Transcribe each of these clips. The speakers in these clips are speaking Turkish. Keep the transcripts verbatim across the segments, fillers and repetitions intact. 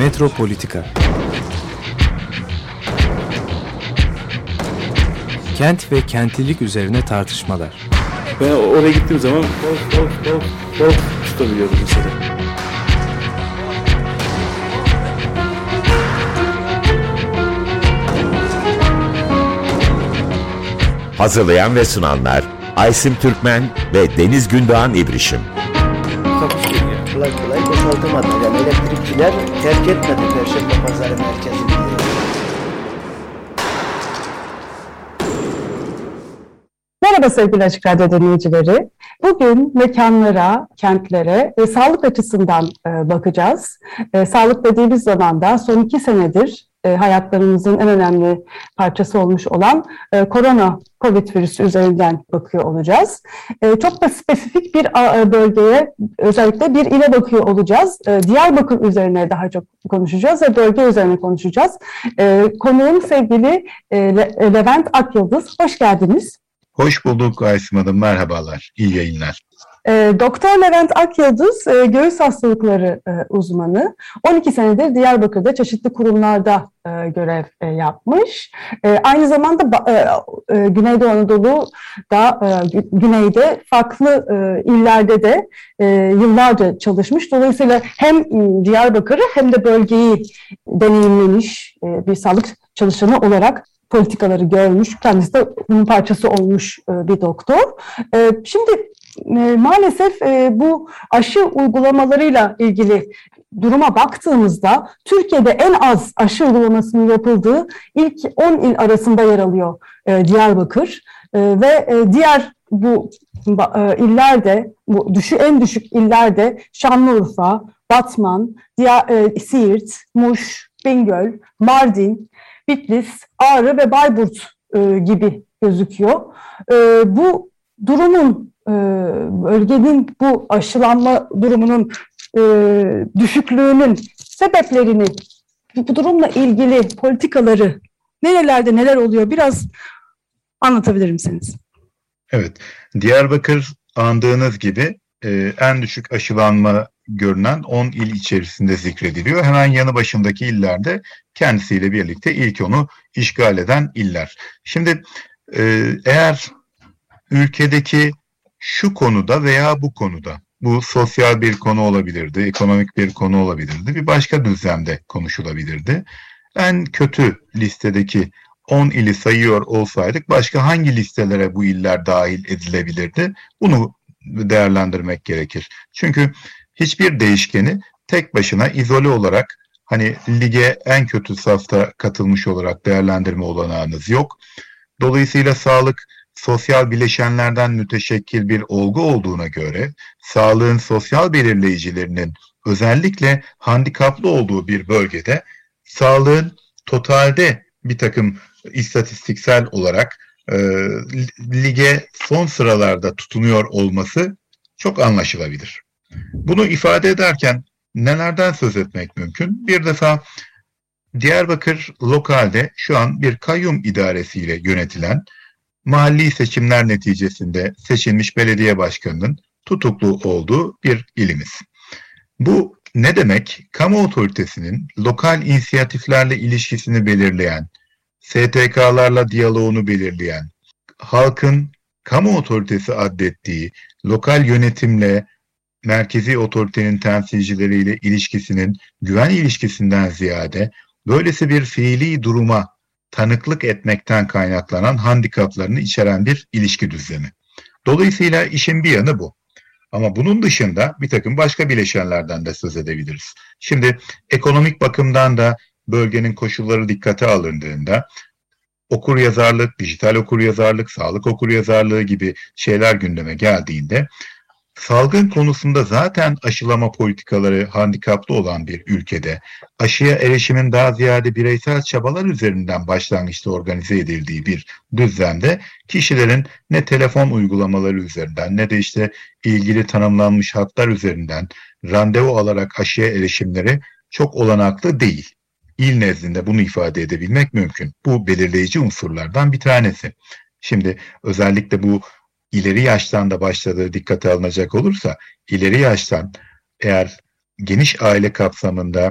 Metropolitika. Kent ve kentlilik üzerine tartışmalar. Ben oraya gittiğim zaman balık balık balık balık tutabiliyordum mesela. Hazırlayan ve sunanlar Aysim Türkmen ve Deniz Gündoğan İbrişim. Takus geliyor. Kolay kolay boşaltamadı. Yani elektrikçiler terk etmedi Perşembe Pazarı merkezini. Merhaba sevgili Açık Radyo dinleyicileri. Bugün mekanlara, kentlere ve sağlık açısından e, bakacağız. E, sağlık dediğimiz zaman da son iki senedir e, hayatlarımızın en önemli parçası olmuş olan e, korona, Covid virüsü üzerinden bakıyor olacağız. E, çok da spesifik bir a, bölgeye, özellikle bir ile bakıyor olacağız. E, Diyarbakır üzerine daha çok konuşacağız ve bölge üzerine konuşacağız. E, konuğum sevgili e, Le- Levent Akyıldız. Hoş geldiniz. Hoş bulduk Aysim Hanım, merhabalar, iyi yayınlar. E, Doktor Levent Akyıldız, e, göğüs hastalıkları e, uzmanı. on iki senedir Diyarbakır'da çeşitli kurumlarda e, görev e, yapmış. E, aynı zamanda e, e, Güneydoğu Anadolu'da, e, güneyde, farklı e, illerde de e, yıllarca çalışmış. Dolayısıyla hem Diyarbakır'ı hem de bölgeyi deneyimlemiş e, bir sağlık çalışanı olarak politikaları görmüş, kendisi de bunun parçası olmuş bir doktor. Şimdi maalesef bu aşı uygulamalarıyla ilgili duruma baktığımızda Türkiye'de en az aşı uygulamasının yapıldığı ilk on il arasında yer alıyor Diyarbakır ve diğer bu illerde, bu düşü en düşük illerde Şanlıurfa, Batman, Siirt, Muş, Bingöl, Mardin, Bitlis, Ağrı ve Bayburt e, gibi gözüküyor. E, bu durumun, e, bölgenin bu aşılanma durumunun e, düşüklüğünün sebeplerini, bu durumla ilgili politikaları, nerelerde neler oluyor biraz anlatabilir misiniz? Evet, Diyarbakır andığınız gibi e, en düşük aşılanma görünen on il içerisinde zikrediliyor. Hemen yanı başındaki illerde kendisiyle birlikte ilk onu işgal eden iller. Şimdi e, eğer ülkedeki şu konuda veya bu konuda, bu sosyal bir konu olabilirdi, ekonomik bir konu olabilirdi, bir başka düzlemde konuşulabilirdi. En kötü listedeki on ili sayıyor olsaydık başka hangi listelere bu iller dahil edilebilirdi? Bunu değerlendirmek gerekir. Çünkü hiçbir değişkeni tek başına izole olarak, hani lige en kötü safta katılmış olarak değerlendirme olanağınız yok. Dolayısıyla sağlık sosyal bileşenlerden müteşekkil bir olgu olduğuna göre sağlığın sosyal belirleyicilerinin özellikle handikaplı olduğu bir bölgede sağlığın totalde bir takım istatistiksel olarak e, lige son sıralarda tutunuyor olması çok anlaşılabilir. Bunu ifade ederken nelerden söz etmek mümkün? Bir defa Diyarbakır lokalde şu an bir kayyum idaresiyle yönetilen, mahalli seçimler neticesinde seçilmiş belediye başkanının tutuklu olduğu bir ilimiz. Bu ne demek? Kamu otoritesinin lokal inisiyatiflerle ilişkisini belirleyen, S T K'larla diyaloğunu belirleyen, halkın kamu otoritesi addettiği lokal yönetimle merkezi otoritenin temsilcileriyle ilişkisinin güven ilişkisinden ziyade böylesi bir fiili duruma tanıklık etmekten kaynaklanan handikaplarını içeren bir ilişki düzlemi. Dolayısıyla işin bir yanı bu. Ama bunun dışında bir takım başka bileşenlerden de söz edebiliriz. Şimdi ekonomik bakımdan da bölgenin koşulları dikkate alındığında okuryazarlık, dijital okuryazarlık, sağlık okuryazarlığı gibi şeyler gündeme geldiğinde salgın konusunda zaten aşılama politikaları handikaplı olan bir ülkede aşıya erişimin daha ziyade bireysel çabalar üzerinden başlangıçta organize edildiği bir düzlemde kişilerin ne telefon uygulamaları üzerinden ne de işte ilgili tanımlanmış hatlar üzerinden randevu alarak aşıya erişimleri çok olanaklı değil. İl nezdinde bunu ifade edebilmek mümkün. Bu belirleyici unsurlardan bir tanesi. Şimdi özellikle bu ileri yaştan da başladığı dikkate alınacak olursa, ileri yaştan eğer geniş aile kapsamında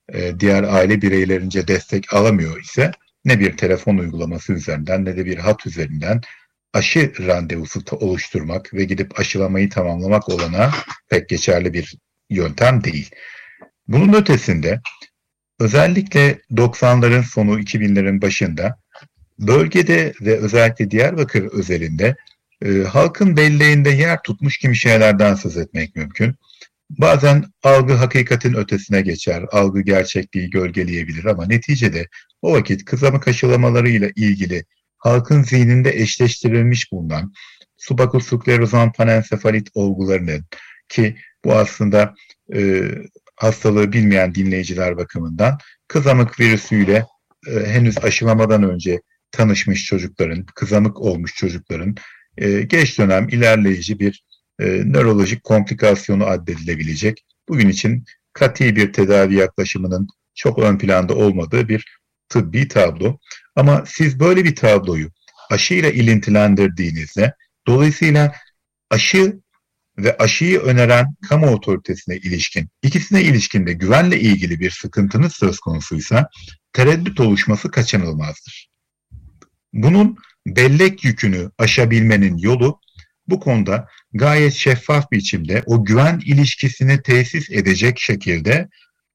e, diğer aile bireylerince destek alamıyor ise ne bir telefon uygulaması üzerinden ne de bir hat üzerinden aşı randevusu oluşturmak ve gidip aşılamayı tamamlamak olanağı pek geçerli bir yöntem değil. Bunun ötesinde özellikle doksanların sonu iki binlerin başında bölgede ve özellikle Diyarbakır özelinde e, halkın belleğinde yer tutmuş kimi şeylerden söz etmek mümkün. Bazen algı hakikatin ötesine geçer, algı gerçekliği gölgeleyebilir ama neticede o vakit kızamık aşılamalarıyla ilgili halkın zihninde eşleştirilmiş bulunan subakus sklerozan panensefalit olgularının, ki bu aslında e, hastalığı bilmeyen dinleyiciler bakımından kızamık virüsüyle e, henüz aşılamadan önce tanışmış çocukların, kızamık olmuş çocukların e, geç dönem ilerleyici bir e, nörolojik komplikasyonu addedilebilecek, bugün için kati bir tedavi yaklaşımının çok ön planda olmadığı bir tıbbi tablo. Ama siz böyle bir tabloyu aşıyla ilintilendirdiğinizde, dolayısıyla aşı ve aşıyı öneren kamu otoritesine ilişkin, ikisine ilişkin de güvenle ilgili bir sıkıntınız söz konusuysa tereddüt oluşması kaçınılmazdır. Bunun bellek yükünü aşabilmenin yolu bu konuda gayet şeffaf biçimde o güven ilişkisini tesis edecek şekilde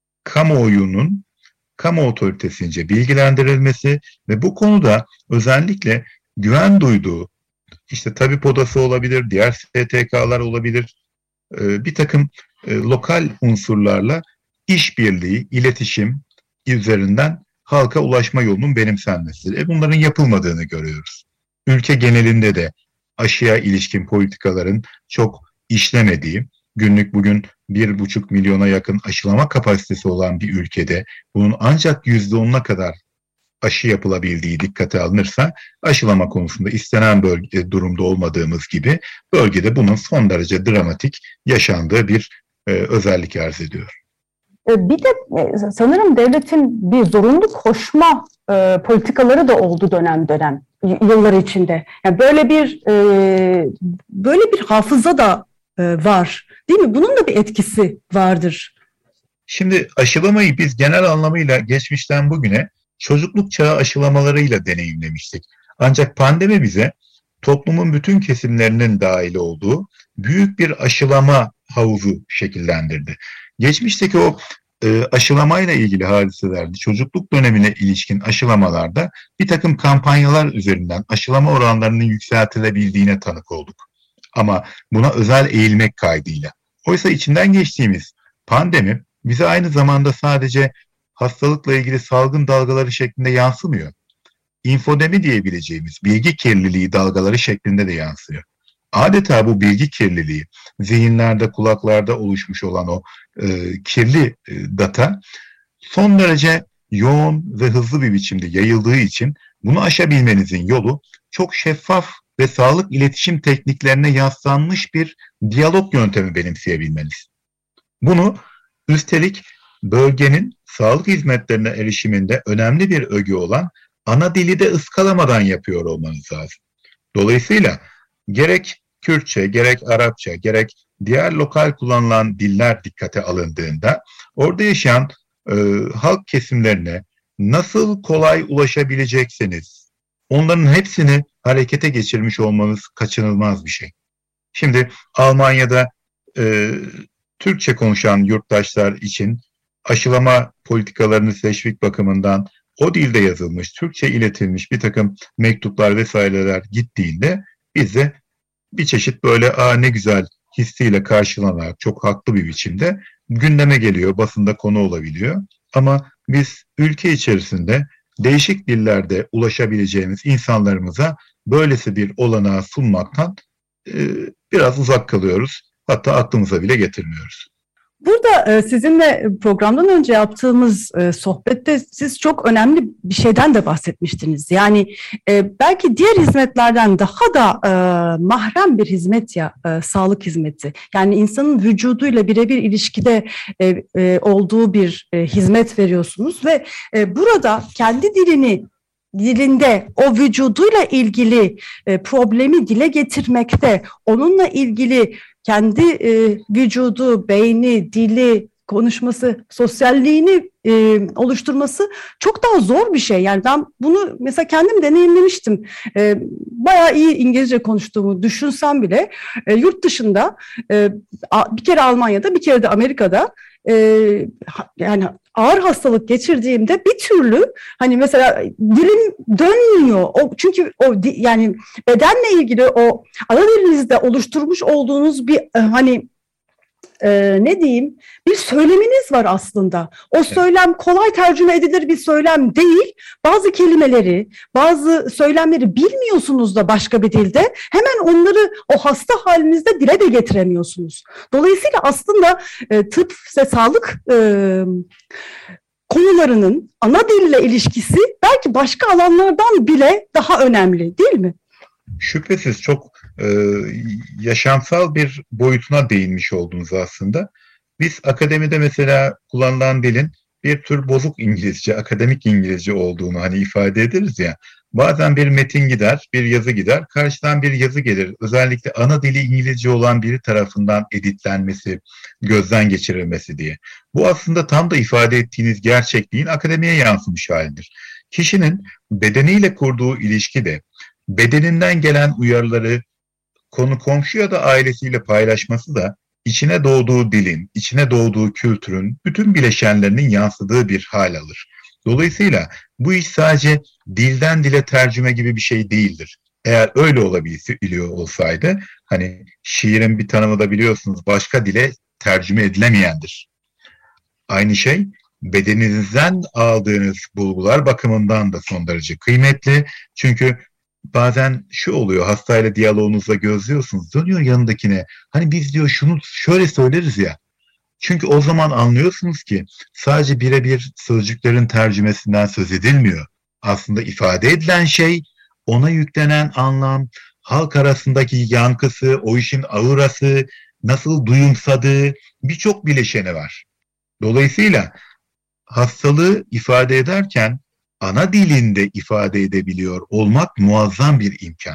kamuoyunun kamu otoritesince bilgilendirilmesi ve bu konuda özellikle güven duyduğu, işte tabip odası olabilir, diğer S T K'lar olabilir, bir takım lokal unsurlarla işbirliği, iletişim üzerinden halka ulaşma yolunun benimsenmesidir. E bunların yapılmadığını görüyoruz. Ülke genelinde de aşıya ilişkin politikaların çok işlemediği, günlük bugün bir buçuk milyona yakın aşılama kapasitesi olan bir ülkede bunun ancak yüzde onuna kadar aşı yapılabildiği dikkate alınırsa, aşılama konusunda istenen bölge, durumda olmadığımız gibi bölgede bunun son derece dramatik yaşandığı bir e, özellik arz ediyor. Bir de sanırım devletin bir zorunlu koşma e, politikaları da oldu dönem dönem yıllar içinde. Yani böyle bir e, böyle bir hafıza da e, var, değil mi? Bunun da bir etkisi vardır. Şimdi aşılamayı biz genel anlamıyla geçmişten bugüne çocukluk çağı aşılamalarıyla deneyimlemiştik. Ancak pandemi bize toplumun bütün kesimlerinin dahil olduğu büyük bir aşılama havuzu şekillendirdi. Geçmişteki o e, aşılamayla ilgili hadiselerde, çocukluk dönemine ilişkin aşılamalarda bir takım kampanyalar üzerinden aşılama oranlarının yükseltilebildiğine tanık olduk. Ama buna özel eğilmek kaydıyla. Oysa içinden geçtiğimiz pandemi bize aynı zamanda sadece hastalıkla ilgili salgın dalgaları şeklinde yansımıyor. İnfodemi diyebileceğimiz bilgi kirliliği dalgaları şeklinde de yansıyor. Adeta bu bilgi kirliliği, zihinlerde, kulaklarda oluşmuş olan o e, kirli e, data son derece yoğun ve hızlı bir biçimde yayıldığı için bunu aşabilmenizin yolu çok şeffaf ve sağlık iletişim tekniklerine yaslanmış bir diyalog yöntemi benimseyebilmeniz. Bunu üstelik bölgenin sağlık hizmetlerine erişiminde önemli bir öge olan ana dili de ıskalamadan yapıyor olmanız lazım. Dolayısıyla gerek Kürtçe, gerek Arapça, gerek diğer lokal kullanılan diller dikkate alındığında orada yaşayan e, halk kesimlerine nasıl kolay ulaşabileceksiniz, onların hepsini harekete geçirmiş olmanız kaçınılmaz bir şey. Şimdi Almanya'da e, Türkçe konuşan yurttaşlar için aşılama politikalarını teşvik bakımından o dilde yazılmış, Türkçe iletilmiş bir takım mektuplar vesaireler gittiğinde bize bir çeşit böyle aa ne güzel hissiyle karşılanarak çok haklı bir biçimde gündeme geliyor, basında konu olabiliyor. Ama biz ülke içerisinde değişik dillerde ulaşabileceğimiz insanlarımıza böylesi bir olanağı sunmaktan e, biraz uzak kalıyoruz. Hatta aklımıza bile getirmiyoruz. Burada e, sizinle programdan önce yaptığımız e, sohbette siz çok önemli bir şeyden de bahsetmiştiniz. Yani e, belki diğer hizmetlerden daha da e, mahrem bir hizmet ya e, sağlık hizmeti. Yani insanın vücuduyla birebir ilişkide e, e, olduğu bir e, hizmet veriyorsunuz ve e, burada kendi dilini dilinde o vücuduyla ilgili e, problemi dile getirmekte, onunla ilgili kendi e, vücudu, beyni, dili, konuşması, sosyalliğini e, oluşturması çok daha zor bir şey. Yani ben bunu mesela kendim deneyimlemiştim. E, bayağı iyi İngilizce konuştuğumu düşünsem bile e, yurt dışında e, bir kere Almanya'da, bir kere de Amerika'da e, yani ağır hastalık geçirdiğimde bir türlü hani mesela dilim dönmüyor. O çünkü o yani bedenle ilgili o ana dilinizde oluşturmuş olduğunuz bir e, hani Ee, ne diyeyim, bir söyleminiz var aslında. O söylem kolay tercüme edilir bir söylem değil. Bazı kelimeleri, bazı söylemleri bilmiyorsunuz da başka bir dilde. Hemen onları o hasta halinizde dile de getiremiyorsunuz. Dolayısıyla aslında e, tıp ve sağlık e, konularının ana dille ilişkisi belki başka alanlardan bile daha önemli, değil mi? Şüphesiz çok e, yaşamsal bir boyutuna değinmiş oldunuz aslında. Biz akademide mesela kullanılan dilin bir tür bozuk İngilizce, akademik İngilizce olduğunu hani ifade ederiz ya. Bazen bir metin gider, bir yazı gider, karşıdan bir yazı gelir. Özellikle ana dili İngilizce olan biri tarafından editlenmesi, gözden geçirilmesi diye. Bu aslında tam da ifade ettiğiniz gerçekliğin akademiye yansımış halidir. Kişinin bedeniyle kurduğu ilişki de, bedeninden gelen uyarıları konu komşu ya da ailesiyle paylaşması da içine doğduğu dilin, içine doğduğu kültürün bütün bileşenlerinin yansıdığı bir hal alır. Dolayısıyla bu iş sadece dilden dile tercüme gibi bir şey değildir. Eğer öyle olabiliyor olsaydı, hani şiirin bir tanımı da biliyorsunuz başka dile tercüme edilemeyendir. Aynı şey bedeninizden aldığınız bulgular bakımından da son derece kıymetli. Çünkü bazen şu oluyor, hastayla diyaloğunuzda gözlüyorsunuz, dönüyor yanındakine. Hani biz diyor şunu şöyle söyleriz ya. Çünkü o zaman anlıyorsunuz ki sadece birebir sözcüklerin tercümesinden söz edilmiyor. Aslında ifade edilen şey, ona yüklenen anlam, halk arasındaki yankısı, o işin aurası, nasıl duyumsadığı birçok bileşeni var. Dolayısıyla hastalığı ifade ederken ana dilinde ifade edebiliyor olmak muazzam bir imkan.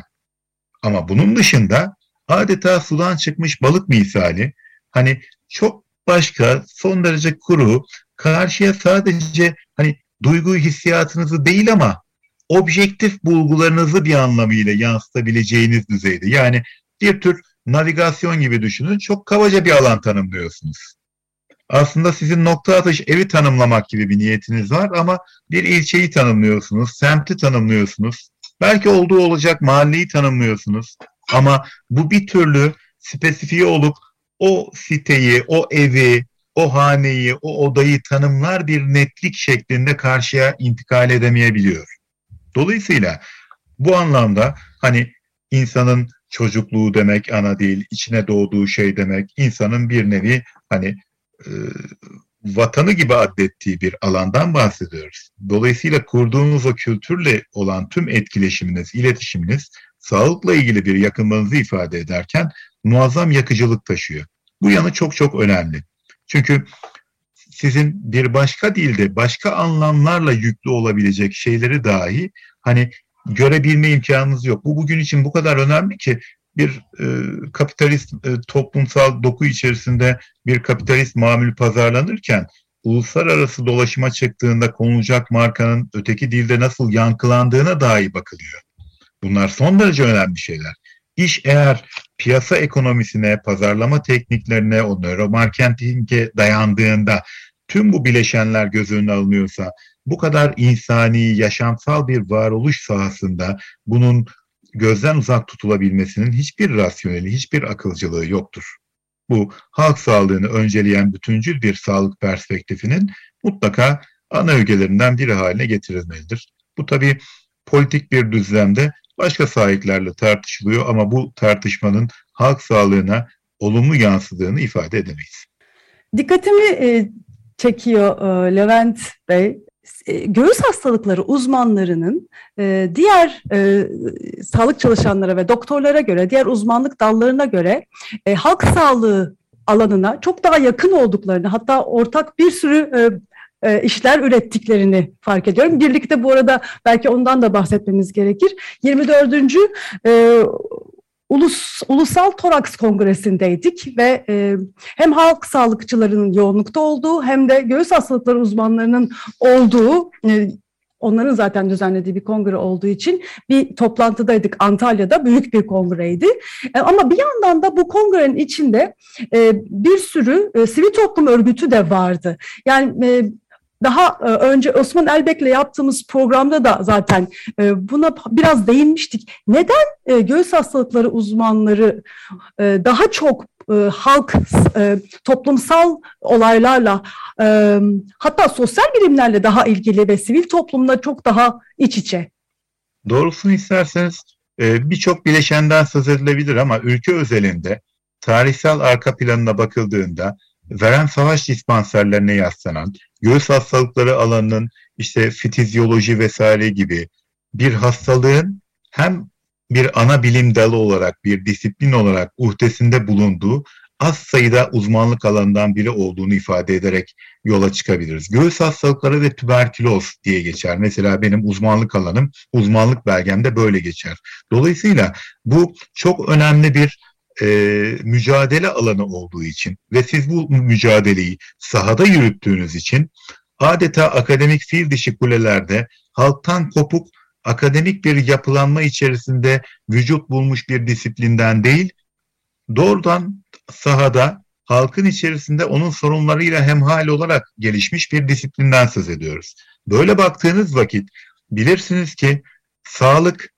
Ama bunun dışında adeta sudan çıkmış balık misali, hani çok başka, son derece kuru, karşıya sadece hani duygu hissiyatınızı değil ama objektif bulgularınızı bir anlamıyla yansıtabileceğiniz düzeyde. Yani bir tür navigasyon gibi düşünün, çok kabaca bir alan tanımlıyorsunuz. Aslında sizin nokta atış evi tanımlamak gibi bir niyetiniz var ama bir ilçeyi tanımlıyorsunuz, semti tanımlıyorsunuz. Belki olduğu olacak mahalleyi tanımlıyorsunuz. Ama bu bir türlü spesifiye olup o siteyi, o evi, o haneyi, o odayı tanımlar bir netlik şeklinde karşıya intikal edemeyebiliyor. Dolayısıyla bu anlamda hani insanın çocukluğu demek ana değil, içine doğduğu şey demek, insanın bir nevi hani e, vatanı gibi adettiği bir alandan bahsediyoruz. Dolayısıyla kurduğunuz o kültürle olan tüm etkileşiminiz, iletişiminiz sağlıkla ilgili bir yakınlığınızı ifade ederken muazzam yakıcılık taşıyor. Bu yanı çok çok önemli. Çünkü sizin bir başka dilde başka anlamlarla yüklü olabilecek şeyleri dahi hani görebilme imkanınız yok. Bu bugün için bu kadar önemli ki bir e, kapitalist e, toplumsal doku içerisinde bir kapitalist mamul pazarlanırken uluslararası dolaşıma çıktığında konulacak markanın öteki dilde nasıl yankılandığına dahi bakılıyor. Bunlar son derece önemli şeyler. İş eğer piyasa ekonomisine, pazarlama tekniklerine, o nöromarketinge dayandığında tüm bu bileşenler göz önüne alınıyorsa, bu kadar insani, yaşamsal bir varoluş sahasında bunun gözden uzak tutulabilmesinin hiçbir rasyoneli, hiçbir akılcılığı yoktur. Bu halk sağlığını önceleyen bütüncül bir sağlık perspektifinin mutlaka ana ögelerinden biri haline getirilmelidir. Bu tabii politik bir düzlemde başka sahiplerle tartışılıyor ama bu tartışmanın halk sağlığına olumlu yansıdığını ifade edemeyiz. Dikkatimi e, çekiyor e, Levent Bey. E, göğüs hastalıkları uzmanlarının e, diğer e, sağlık çalışanlara ve doktorlara göre, diğer uzmanlık dallarına göre e, halk sağlığı alanına çok daha yakın olduklarını, hatta ortak bir sürü e, e, işler ürettiklerini fark ediyorum. Birlikte bu arada belki ondan da bahsetmemiz gerekir. yirmi dördüncü E, Ulus, Ulusal Toraks Kongresi'ndeydik ve e, hem halk sağlıkçılarının yoğunlukta olduğu hem de göğüs hastalıkları uzmanlarının olduğu, e, onların zaten düzenlediği bir kongre olduğu için bir toplantıdaydık Antalya'da, büyük bir kongreydi. E, ama bir yandan da bu kongrenin içinde e, bir sürü e, sivil toplum örgütü de vardı. Yani e, daha önce Osman Elbek'le yaptığımız programda da zaten buna biraz değinmiştik. Neden göğüs hastalıkları uzmanları daha çok halk, toplumsal olaylarla, hatta sosyal bilimlerle daha ilgili ve sivil toplumla çok daha iç içe? Doğrusunu isterseniz birçok bileşenden söz edilebilir ama ülke özelinde tarihsel arka planına bakıldığında veren savaş dispanserlerine yaslanan, göğüs hastalıkları alanının işte fitizyoloji vesaire gibi bir hastalığın hem bir ana bilim dalı olarak, bir disiplin olarak uhdesinde bulunduğu az sayıda uzmanlık alanından biri olduğunu ifade ederek yola çıkabiliriz. Göğüs hastalıkları ve tüberküloz diye geçer. Mesela benim uzmanlık alanım, uzmanlık belgemde böyle geçer. Dolayısıyla bu çok önemli bir E, mücadele alanı olduğu için ve siz bu mücadeleyi sahada yürüttüğünüz için adeta akademik fil dişi kulelerde halktan kopuk akademik bir yapılanma içerisinde vücut bulmuş bir disiplinden değil, doğrudan sahada halkın içerisinde onun sorunlarıyla hemhal olarak gelişmiş bir disiplinden söz ediyoruz. Böyle baktığınız vakit bilirsiniz ki sağlık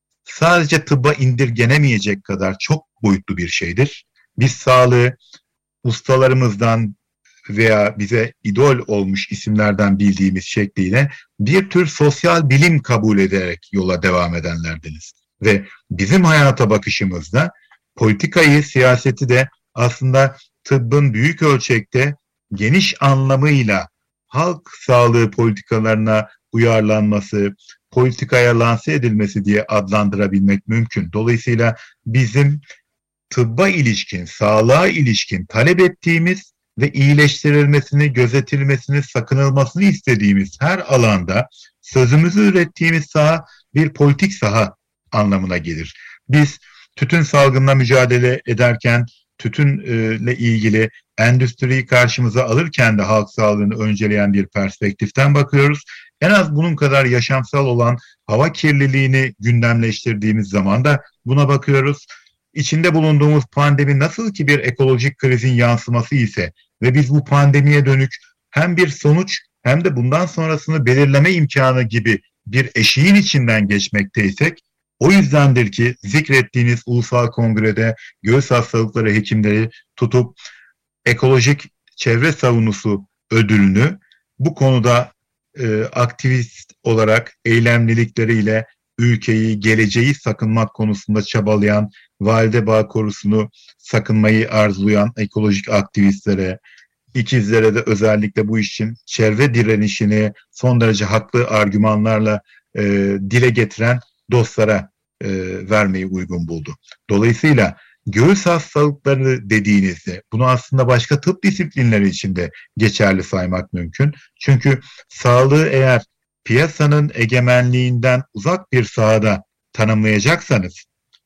sadece tıbba indirgenemeyecek kadar çok boyutlu bir şeydir. Biz sağlığı ustalarımızdan veya bize idol olmuş isimlerden bildiğimiz şekliyle bir tür sosyal bilim kabul ederek yola devam edenlerdeniz. Ve bizim hayata bakışımızda politikayı, siyaseti de aslında tıbbın büyük ölçekte geniş anlamıyla halk sağlığı politikalarına uyarlanması, politikaya lanse edilmesi diye adlandırabilmek mümkün. Dolayısıyla bizim tıbba ilişkin, sağlığa ilişkin talep ettiğimiz ve iyileştirilmesini, gözetilmesini, sakınılmasını istediğimiz her alanda sözümüzü ürettiğimiz saha bir politik saha anlamına gelir. Biz tütün salgınla mücadele ederken tütünle ilgili endüstriyi karşımıza alırken de halk sağlığını önceleyen bir perspektiften bakıyoruz. En az bunun kadar yaşamsal olan hava kirliliğini gündemleştirdiğimiz zaman da buna bakıyoruz. İçinde bulunduğumuz pandemi nasıl ki bir ekolojik krizin yansıması ise ve biz bu pandemiye dönük hem bir sonuç hem de bundan sonrasını belirleme imkanı gibi bir eşiğin içinden geçmekteysek, o yüzdendir ki zikrettiğiniz ulusal kongrede göğüs hastalıkları hekimleri tutup ekolojik çevre savunusu ödülünü bu konuda e, aktivist olarak eylemlilikleriyle ülkeyi, geleceği sakınmak konusunda çabalayan, Valide Bağ Korusu'nu sakınmayı arzulayan ekolojik aktivistlere, ikizlere de özellikle bu için çevre direnişini son derece haklı argümanlarla e, dile getiren dostlara e, vermeyi uygun buldu. Dolayısıyla göğüs hastalıkları dediğinizde bunu aslında başka tıp disiplinleri için de geçerli saymak mümkün. Çünkü sağlığı eğer piyasanın egemenliğinden uzak bir sahada tanımlayacaksanız,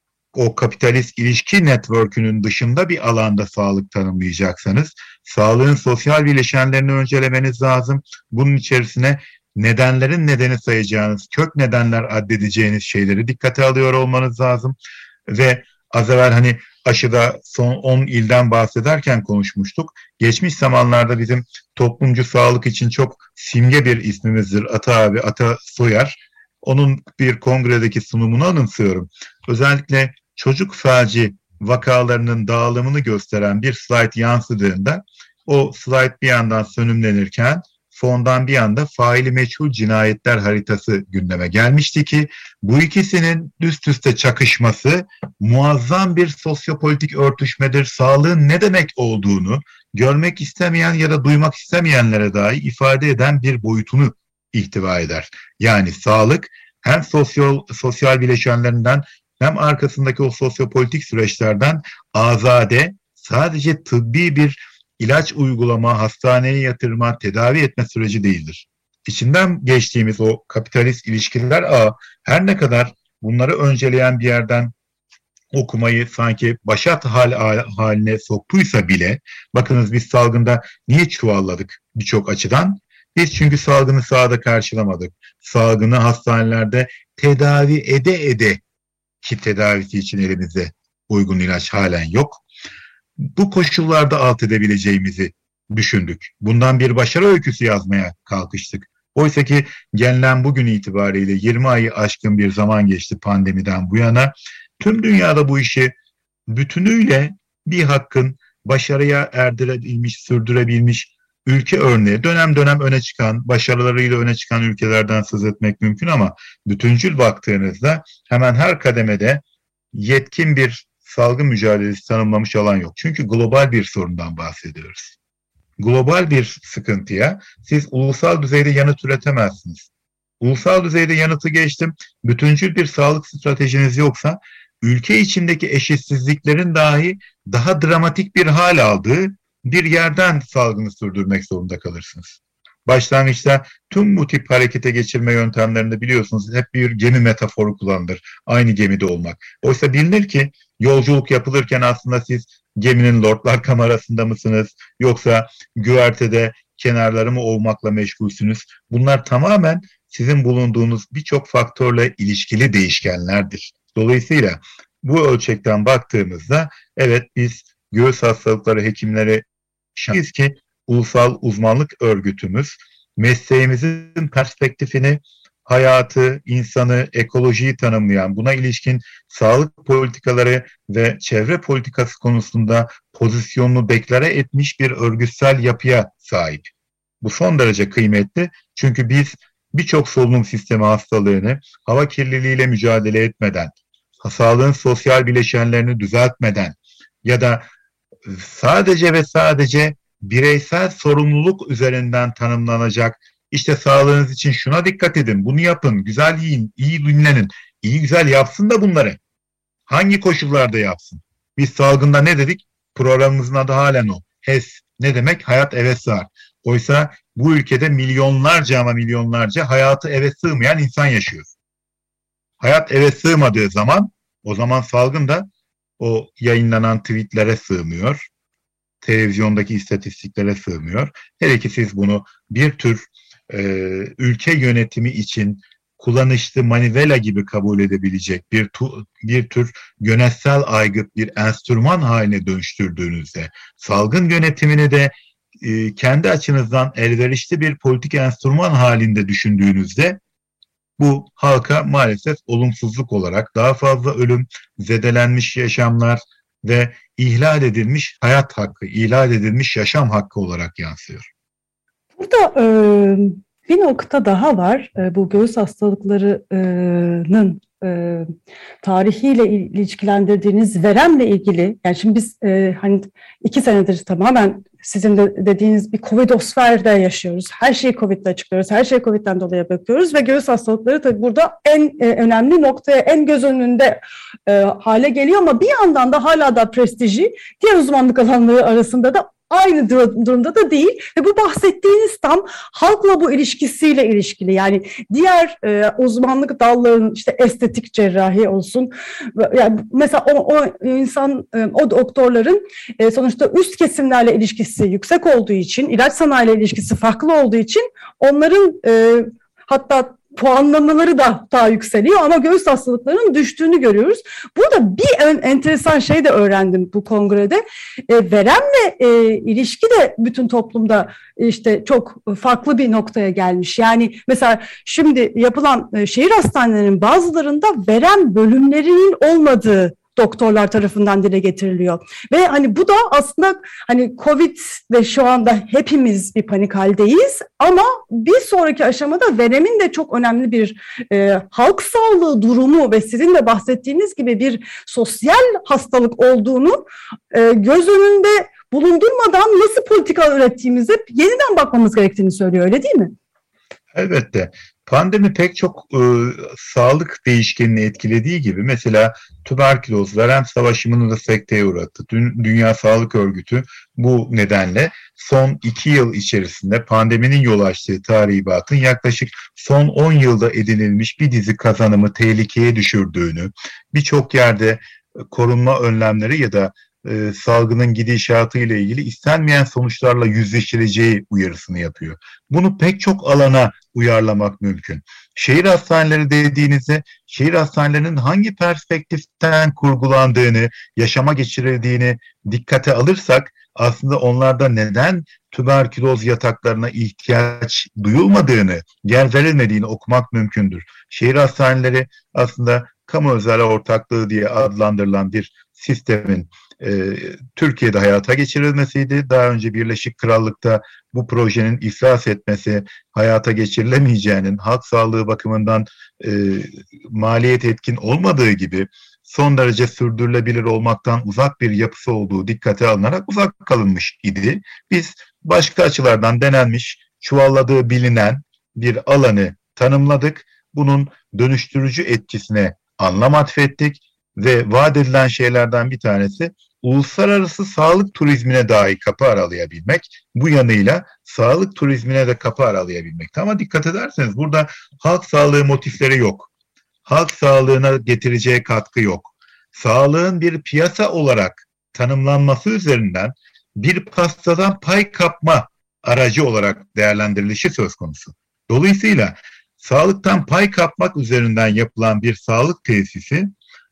o kapitalist ilişki network'ünün dışında bir alanda sağlık tanımlayacaksanız, sağlığın sosyal bileşenlerini öncelemeniz lazım. Bunun içerisine nedenlerin nedeni sayacağınız, kök nedenler addedeceğiniz şeyleri dikkate alıyor olmanız lazım. Ve az evvel hani aşıda son on ilden bahsederken konuşmuştuk. Geçmiş zamanlarda bizim toplumcu sağlık için çok simge bir ismimizdir Ata abi, Ata Soyar. Onun bir kongredeki sunumunu anımsıyorum. Özellikle çocuk felci vakalarının dağılımını gösteren bir slide yansıdığında o slide bir yandan sönümlenirken fondan bir yanda faili meçhul cinayetler haritası gündeme gelmişti ki bu ikisinin üst üste çakışması muazzam bir sosyopolitik örtüşmedir. Sağlığın ne demek olduğunu görmek istemeyen ya da duymak istemeyenlere dahi ifade eden bir boyutunu ihtiva eder. Yani sağlık hem sosyal, sosyal bileşenlerinden hem arkasındaki o sosyopolitik süreçlerden azade, sadece tıbbi bir ilaç uygulama, hastaneye yatırma, tedavi etme süreci değildir. İçinden geçtiğimiz o kapitalist ilişkiler ağı her ne kadar bunları önceleyen bir yerden okumayı sanki başat hal, haline soktuysa bile, bakınız biz salgında niye çuvalladık birçok açıdan? Biz çünkü salgını sahada karşılamadık. Salgını hastanelerde tedavi ede ede, ki tedavisi için elimizde uygun ilaç halen yok. Bu koşullarda alt edebileceğimizi düşündük. Bundan bir başarı öyküsü yazmaya kalkıştık. Oysa ki gelinen bugün itibariyle yirmi ayı aşkın bir zaman geçti pandemiden bu yana. Tüm dünyada bu işi bütünüyle bir hakkın başarıya erdirebilmiş, sürdürebilmiş ülke örneği, dönem dönem öne çıkan, başarılarıyla öne çıkan ülkelerden söz etmek mümkün ama bütüncül baktığınızda hemen her kademede yetkin bir salgın mücadelesi tanımlamış alan yok. Çünkü global bir sorundan bahsediyoruz. Global bir sıkıntıya siz ulusal düzeyde yanıt üretemezsiniz. Ulusal düzeyde yanıtı geçtim, bütüncül bir sağlık stratejiniz yoksa ülke içindeki eşitsizliklerin dahi daha dramatik bir hal aldığı bir yerden salgını sürdürmek zorunda kalırsınız. Başlangıçta tüm bu tip harekete geçirme yöntemlerinde biliyorsunuz hep bir gemi metaforu kullanılır. Aynı gemide olmak. Oysa bilinir ki yolculuk yapılırken aslında siz geminin lordlar kamerasında mısınız? Yoksa güvertede kenarları mı ovmakla meşgulsünüz? Bunlar tamamen sizin bulunduğunuz birçok faktörle ilişkili değişkenlerdir. Dolayısıyla bu ölçekten baktığımızda evet biz göğüs hastalıkları hekimleri şanslıyız ki ulusal uzmanlık örgütümüz mesleğimizin perspektifini, hayatı, insanı, ekolojiyi tanımlayan, buna ilişkin sağlık politikaları ve çevre politikası konusunda pozisyonunu deklare etmiş bir örgütsel yapıya sahip. Bu son derece kıymetli çünkü biz birçok solunum sistemi hastalığını hava kirliliğiyle mücadele etmeden, sağlığın sosyal bileşenlerini düzeltmeden ya da sadece ve sadece bireysel sorumluluk üzerinden tanımlanacak, İşte sağlığınız için şuna dikkat edin, bunu yapın, güzel yiyin, iyi dinlenin, iyi güzel yapsın da bunları. Hangi koşullarda yapsın? Biz salgında ne dedik? Programımızın adı halen o. H E S. Ne demek? Hayat eve sığar. Oysa bu ülkede milyonlarca ama milyonlarca hayatı eve sığmayan insan yaşıyor. Hayat eve sığmadığı zaman, o zaman salgın da o yayınlanan tweetlere sığmıyor. Televizyondaki istatistiklere sığmıyor. Hele ki siz bunu bir tür e, ülke yönetimi için kullanışlı manivela gibi kabul edebilecek bir, tu, bir tür yönetsel aygıt bir enstrüman haline dönüştürdüğünüzde, salgın yönetimini de e, kendi açınızdan elverişli bir politik enstrüman halinde düşündüğünüzde, bu halka maalesef olumsuzluk olarak daha fazla ölüm, zedelenmiş yaşamlar ve ihlal edilmiş hayat hakkı, ihlal edilmiş yaşam hakkı olarak yansıyor. Burada e, bir nokta daha var. E, bu göğüs hastalıklarının e, tarihiyle ilişkilendirdiğiniz veremle ilgili. Yani şimdi biz e, hani iki senedir tamamen sizin de dediğiniz bir Covidosferde yaşıyoruz. Her şeyi Covid'le açıklıyoruz. Her şeyi Covid'den dolayı bakıyoruz ve göğüs hastalıkları tabii burada en e, önemli noktaya, en göz önünde e, hale geliyor ama bir yandan da hala da prestiji diğer uzmanlık alanları arasında da aynı durumda da değil ve bu bahsettiğiniz tam halkla bu ilişkisiyle ilişkili. Yani diğer e, uzmanlık dallarının işte estetik cerrahi olsun, yani mesela o, o insan, e, o doktorların e, sonuçta üst kesimlerle ilişkisi yüksek olduğu için, ilaç sanayiyle ilişkisi farklı olduğu için onların e, hatta puanlamaları da daha yükseliyor ama göğüs hastalıklarının düştüğünü görüyoruz. Burada bir en, enteresan şey de öğrendim bu kongrede. E, veremle e, ilişki de bütün toplumda işte çok farklı bir noktaya gelmiş. Yani mesela şimdi yapılan e, şehir hastanelerinin bazılarında verem bölümlerinin olmadığı doktorlar tarafından dile getiriliyor. Ve hani bu da aslında hani Covid ve şu anda hepimiz bir panik haldeyiz ama bir sonraki aşamada veremin de çok önemli bir e, halk sağlığı durumu ve sizin de bahsettiğiniz gibi bir sosyal hastalık olduğunu e, göz önünde bulundurmadan nasıl politika ürettiğimize yeniden bakmamız gerektiğini söylüyor, öyle değil mi? Elbette. Pandemi pek çok e, sağlık değişkenini etkilediği gibi mesela tüberküloz, verem savaşımını da sekteye uğrattı. Dün, Dünya Sağlık Örgütü bu nedenle son iki yıl içerisinde pandeminin yol açtığı tahribatın yaklaşık son on yılda edinilmiş bir dizi kazanımı tehlikeye düşürdüğünü, birçok yerde korunma önlemleri ya da e, salgının gidişatı ile ilgili istenmeyen sonuçlarla yüzleşileceği uyarısını yapıyor. Bunu pek çok alana uyarlamak mümkün. Şehir hastaneleri dediğinizde şehir hastanelerinin hangi perspektiften kurgulandığını, yaşama geçirildiğini dikkate alırsak aslında onlarda neden tüberküloz yataklarına ihtiyaç duyulmadığını, yer verilmediğini okumak mümkündür. Şehir hastaneleri aslında kamu özel ortaklığı diye adlandırılan bir sistemin e, Türkiye'de hayata geçirilmesiydi. Daha önce Birleşik Krallık'ta bu projenin iflas etmesi, hayata geçirilemeyeceğinin halk sağlığı bakımından e, maliyet etkin olmadığı gibi son derece sürdürülebilir olmaktan uzak bir yapısı olduğu dikkate alınarak uzak kalınmış idi. Biz başka açılardan denenmiş, çuvalladığı bilinen bir alanı tanımladık. Bunun dönüştürücü etkisine anlam atfettik ve vaat edilen şeylerden bir tanesi uluslararası sağlık turizmine dahi kapı aralayabilmek. Bu yanıyla sağlık turizmine de kapı aralayabilmek. Ama dikkat ederseniz burada halk sağlığı motifleri yok. Halk sağlığına getireceği katkı yok. Sağlığın bir piyasa olarak tanımlanması üzerinden bir pastadan pay kapma aracı olarak değerlendirilişi söz konusu. Dolayısıyla sağlıktan pay kapmak üzerinden yapılan bir sağlık tesisi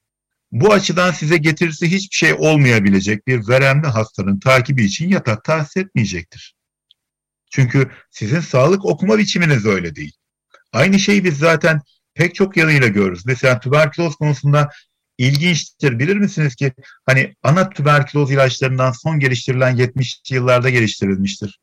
bu açıdan size getirisi hiçbir şey olmayabilecek bir veremli hastanın takibi için yatak tahsis etmeyecektir. Çünkü sizin sağlık okuma biçiminiz öyle değil. Aynı şeyi biz zaten pek çok yanıyla görürüz. Mesela tüberküloz konusunda ilginçtir. Bilir misiniz ki hani ana tüberküloz ilaçlarından son geliştirilen yetmişli yıllarda geliştirilmiştir.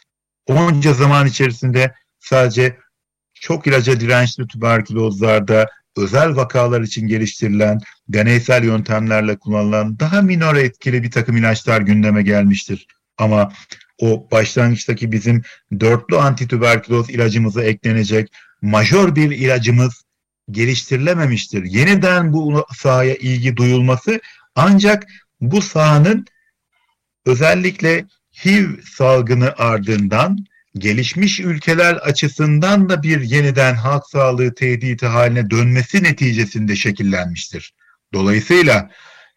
Onca zaman içerisinde sadece çok ilaca dirençli tüberkülozlarda özel vakalar için geliştirilen, deneysel yöntemlerle kullanılan daha minor etkili bir takım ilaçlar gündeme gelmiştir. Ama o başlangıçtaki bizim dörtlü antitüberküloz ilacımıza eklenecek majör bir ilacımız geliştirilememiştir. Yeniden bu sahaya ilgi duyulması ancak bu sahanın özellikle H I V salgını ardından gelişmiş ülkeler açısından da bir yeniden halk sağlığı tehdidi haline dönmesi neticesinde şekillenmiştir. Dolayısıyla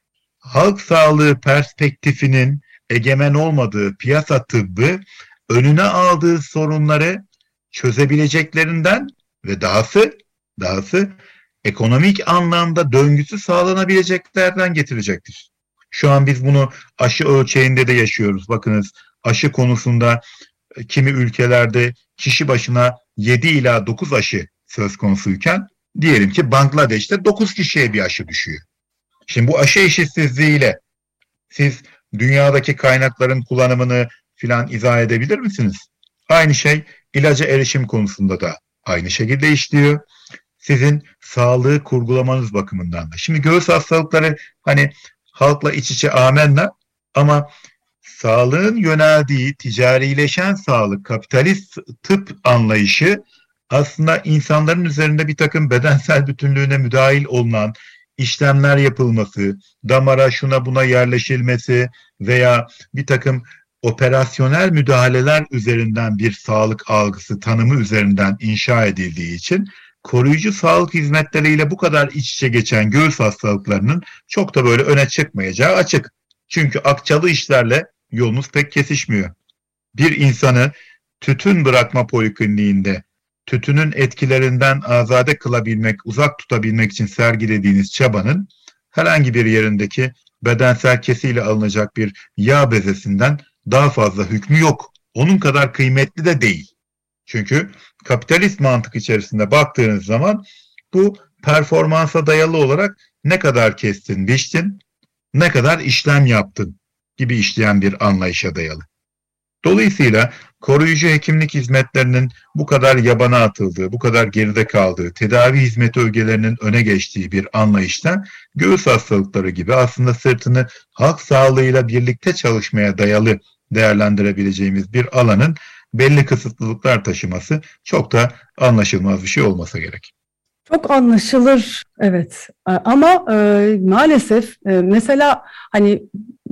halk sağlığı perspektifinin egemen olmadığı piyasa tıbbı önüne aldığı sorunları çözebileceklerinden ve dahası dahası ekonomik anlamda döngüsü sağlanabileceklerden getirecektir. Şu an biz bunu aşı ölçeğinde de yaşıyoruz. Bakınız aşı konusunda kimi ülkelerde kişi başına yedi ila dokuz aşı söz konusuyken diyelim ki Bangladeş'te dokuz kişiye bir aşı düşüyor. Şimdi bu aşı eşitsizliğiyle siz dünyadaki kaynakların kullanımını filan izah edebilir misiniz? Aynı şey ilaca erişim konusunda da aynı şekilde işliyor. Sizin sağlığı kurgulamanız bakımından da. Şimdi göğüs hastalıkları hani halkla iç içe amenna ama sağlığın yöneldiği ticarileşen sağlık, kapitalist tıp anlayışı aslında insanların üzerinde bir takım bedensel bütünlüğüne müdahil olunan işlemler yapılması, damara şuna buna yerleşilmesi veya bir takım operasyonel müdahaleler üzerinden bir sağlık algısı, tanımı üzerinden inşa edildiği için koruyucu sağlık hizmetleriyle bu kadar iç içe geçen göğüs hastalıklarının çok da böyle öne çıkmayacağı açık. Çünkü akçalı işlerle yolunuz pek kesişmiyor. Bir insanı tütün bırakma polikliniğinde tütünün etkilerinden azade kılabilmek, uzak tutabilmek için sergilediğiniz çabanın herhangi bir yerindeki bedensel kesiyle alınacak bir yağ bezesinden daha fazla hükmü yok. Onun kadar kıymetli de değil. Çünkü kapitalist mantık içerisinde baktığınız zaman bu performansa dayalı olarak ne kadar kestin, biçtin, ne kadar işlem yaptın gibi işleyen bir anlayışa dayalı. Dolayısıyla koruyucu hekimlik hizmetlerinin bu kadar yabana atıldığı, bu kadar geride kaldığı, tedavi hizmeti ögelerinin öne geçtiği bir anlayışta göğüs hastalıkları gibi aslında sırtını halk sağlığıyla birlikte çalışmaya dayalı değerlendirebileceğimiz bir alanın belli kısıtlılıklar taşıması çok da anlaşılmaz bir şey olmasa gerek. Çok anlaşılır, evet. Ama e, maalesef e, mesela hani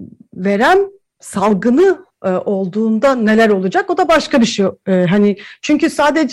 verem salgını e, olduğunda neler olacak? O da başka bir şey. E, hani çünkü sadece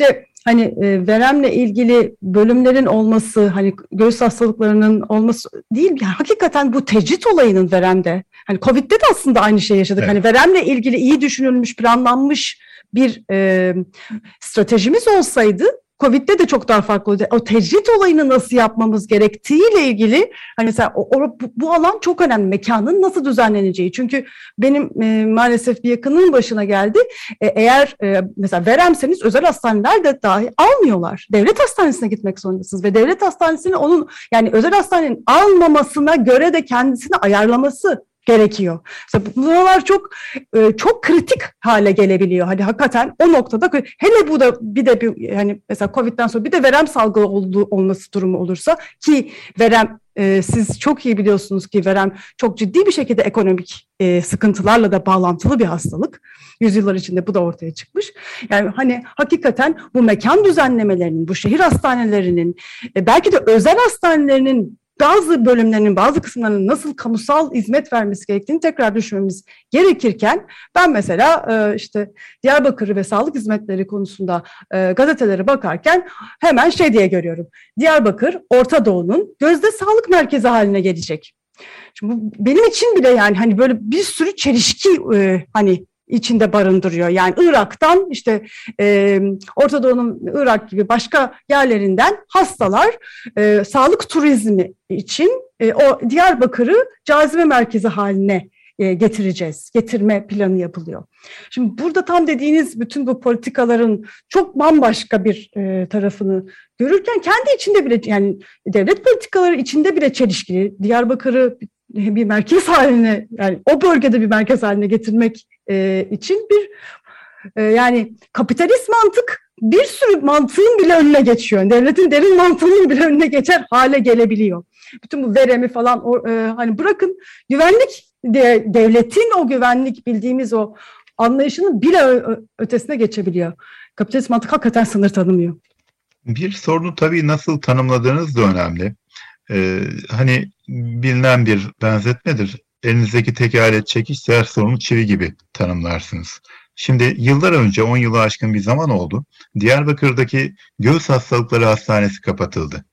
hani e, veremle ilgili bölümlerin olması, hani göğüs hastalıklarının olması değil, yani hakikaten bu tecrit olayının veremde, hani Covid'de de aslında aynı şeyi yaşadık. Evet. Hani veremle ilgili iyi düşünülmüş, planlanmış bir e, stratejimiz olsaydı, Covid'de de çok daha farklı oldu. O tecrit olayını nasıl yapmamız gerektiğiyle ilgili, hani mesela o, o, bu alan çok önemli. Mekanın nasıl düzenleneceği. Çünkü benim e, maalesef bir yakınının başına geldi. E, eğer e, mesela veremseniz özel hastaneler de dahi almıyorlar. Devlet hastanesine gitmek zorundasınız ve devlet hastanesinin onun, yani özel hastanenin almamasına göre de kendisini ayarlaması gerekiyor. Mesela bunlar çok çok kritik hale gelebiliyor. Hani hakikaten o noktada, hele bu da bir de bir, hani mesela Covid'den sonra bir de verem salgını olduğu olması durumu olursa, ki verem e, siz çok iyi biliyorsunuz ki verem çok ciddi bir şekilde ekonomik e, sıkıntılarla da bağlantılı bir hastalık. Yüzyıllar içinde bu da ortaya çıkmış. Yani hani hakikaten bu mekan düzenlemelerinin, bu şehir hastanelerinin, e, belki de özel hastanelerinin bazı bölümlerinin, bazı kısımlarının nasıl kamusal hizmet vermesi gerektiğini tekrar düşünmemiz gerekirken, ben mesela işte Diyarbakır ve sağlık hizmetleri konusunda gazetelere bakarken hemen şey diye görüyorum. Diyarbakır, Orta Doğu'nun gözde sağlık merkezi haline gelecek. Şimdi bu benim için bile, yani hani böyle bir sürü çelişki hani içinde barındırıyor. Yani Irak'tan, işte e, Orta Doğu'nun Irak gibi başka yerlerinden hastalar e, sağlık turizmi için e, o Diyarbakır'ı cazibe merkezi haline e, getireceğiz. Getirme planı yapılıyor. Şimdi burada tam dediğiniz bütün bu politikaların çok bambaşka bir e, tarafını görürken, kendi içinde bile, yani devlet politikaları içinde bile çelişkili. Diyarbakır'ı bir merkez haline, yani o bölgede bir merkez haline getirmek e, için bir e, yani kapitalist mantık bir sürü mantığın bile önüne geçiyor. Devletin derin mantığının bile önüne geçer hale gelebiliyor. Bütün bu veremi falan o, e, hani bırakın, güvenlik de, devletin o güvenlik bildiğimiz o anlayışının bile ö, ötesine geçebiliyor. Kapitalist mantık hakikaten sınır tanımıyor. Bir sorunu tabii nasıl tanımladığınız da önemli. Ee, hani bilinen bir benzetmedir. Elinizdeki tek alet çekiç, her sorunu çivi gibi tanımlarsınız. Şimdi yıllar önce, on yılı aşkın bir zaman oldu, Diyarbakır'daki Göğüs Hastalıkları Hastanesi kapatıldı.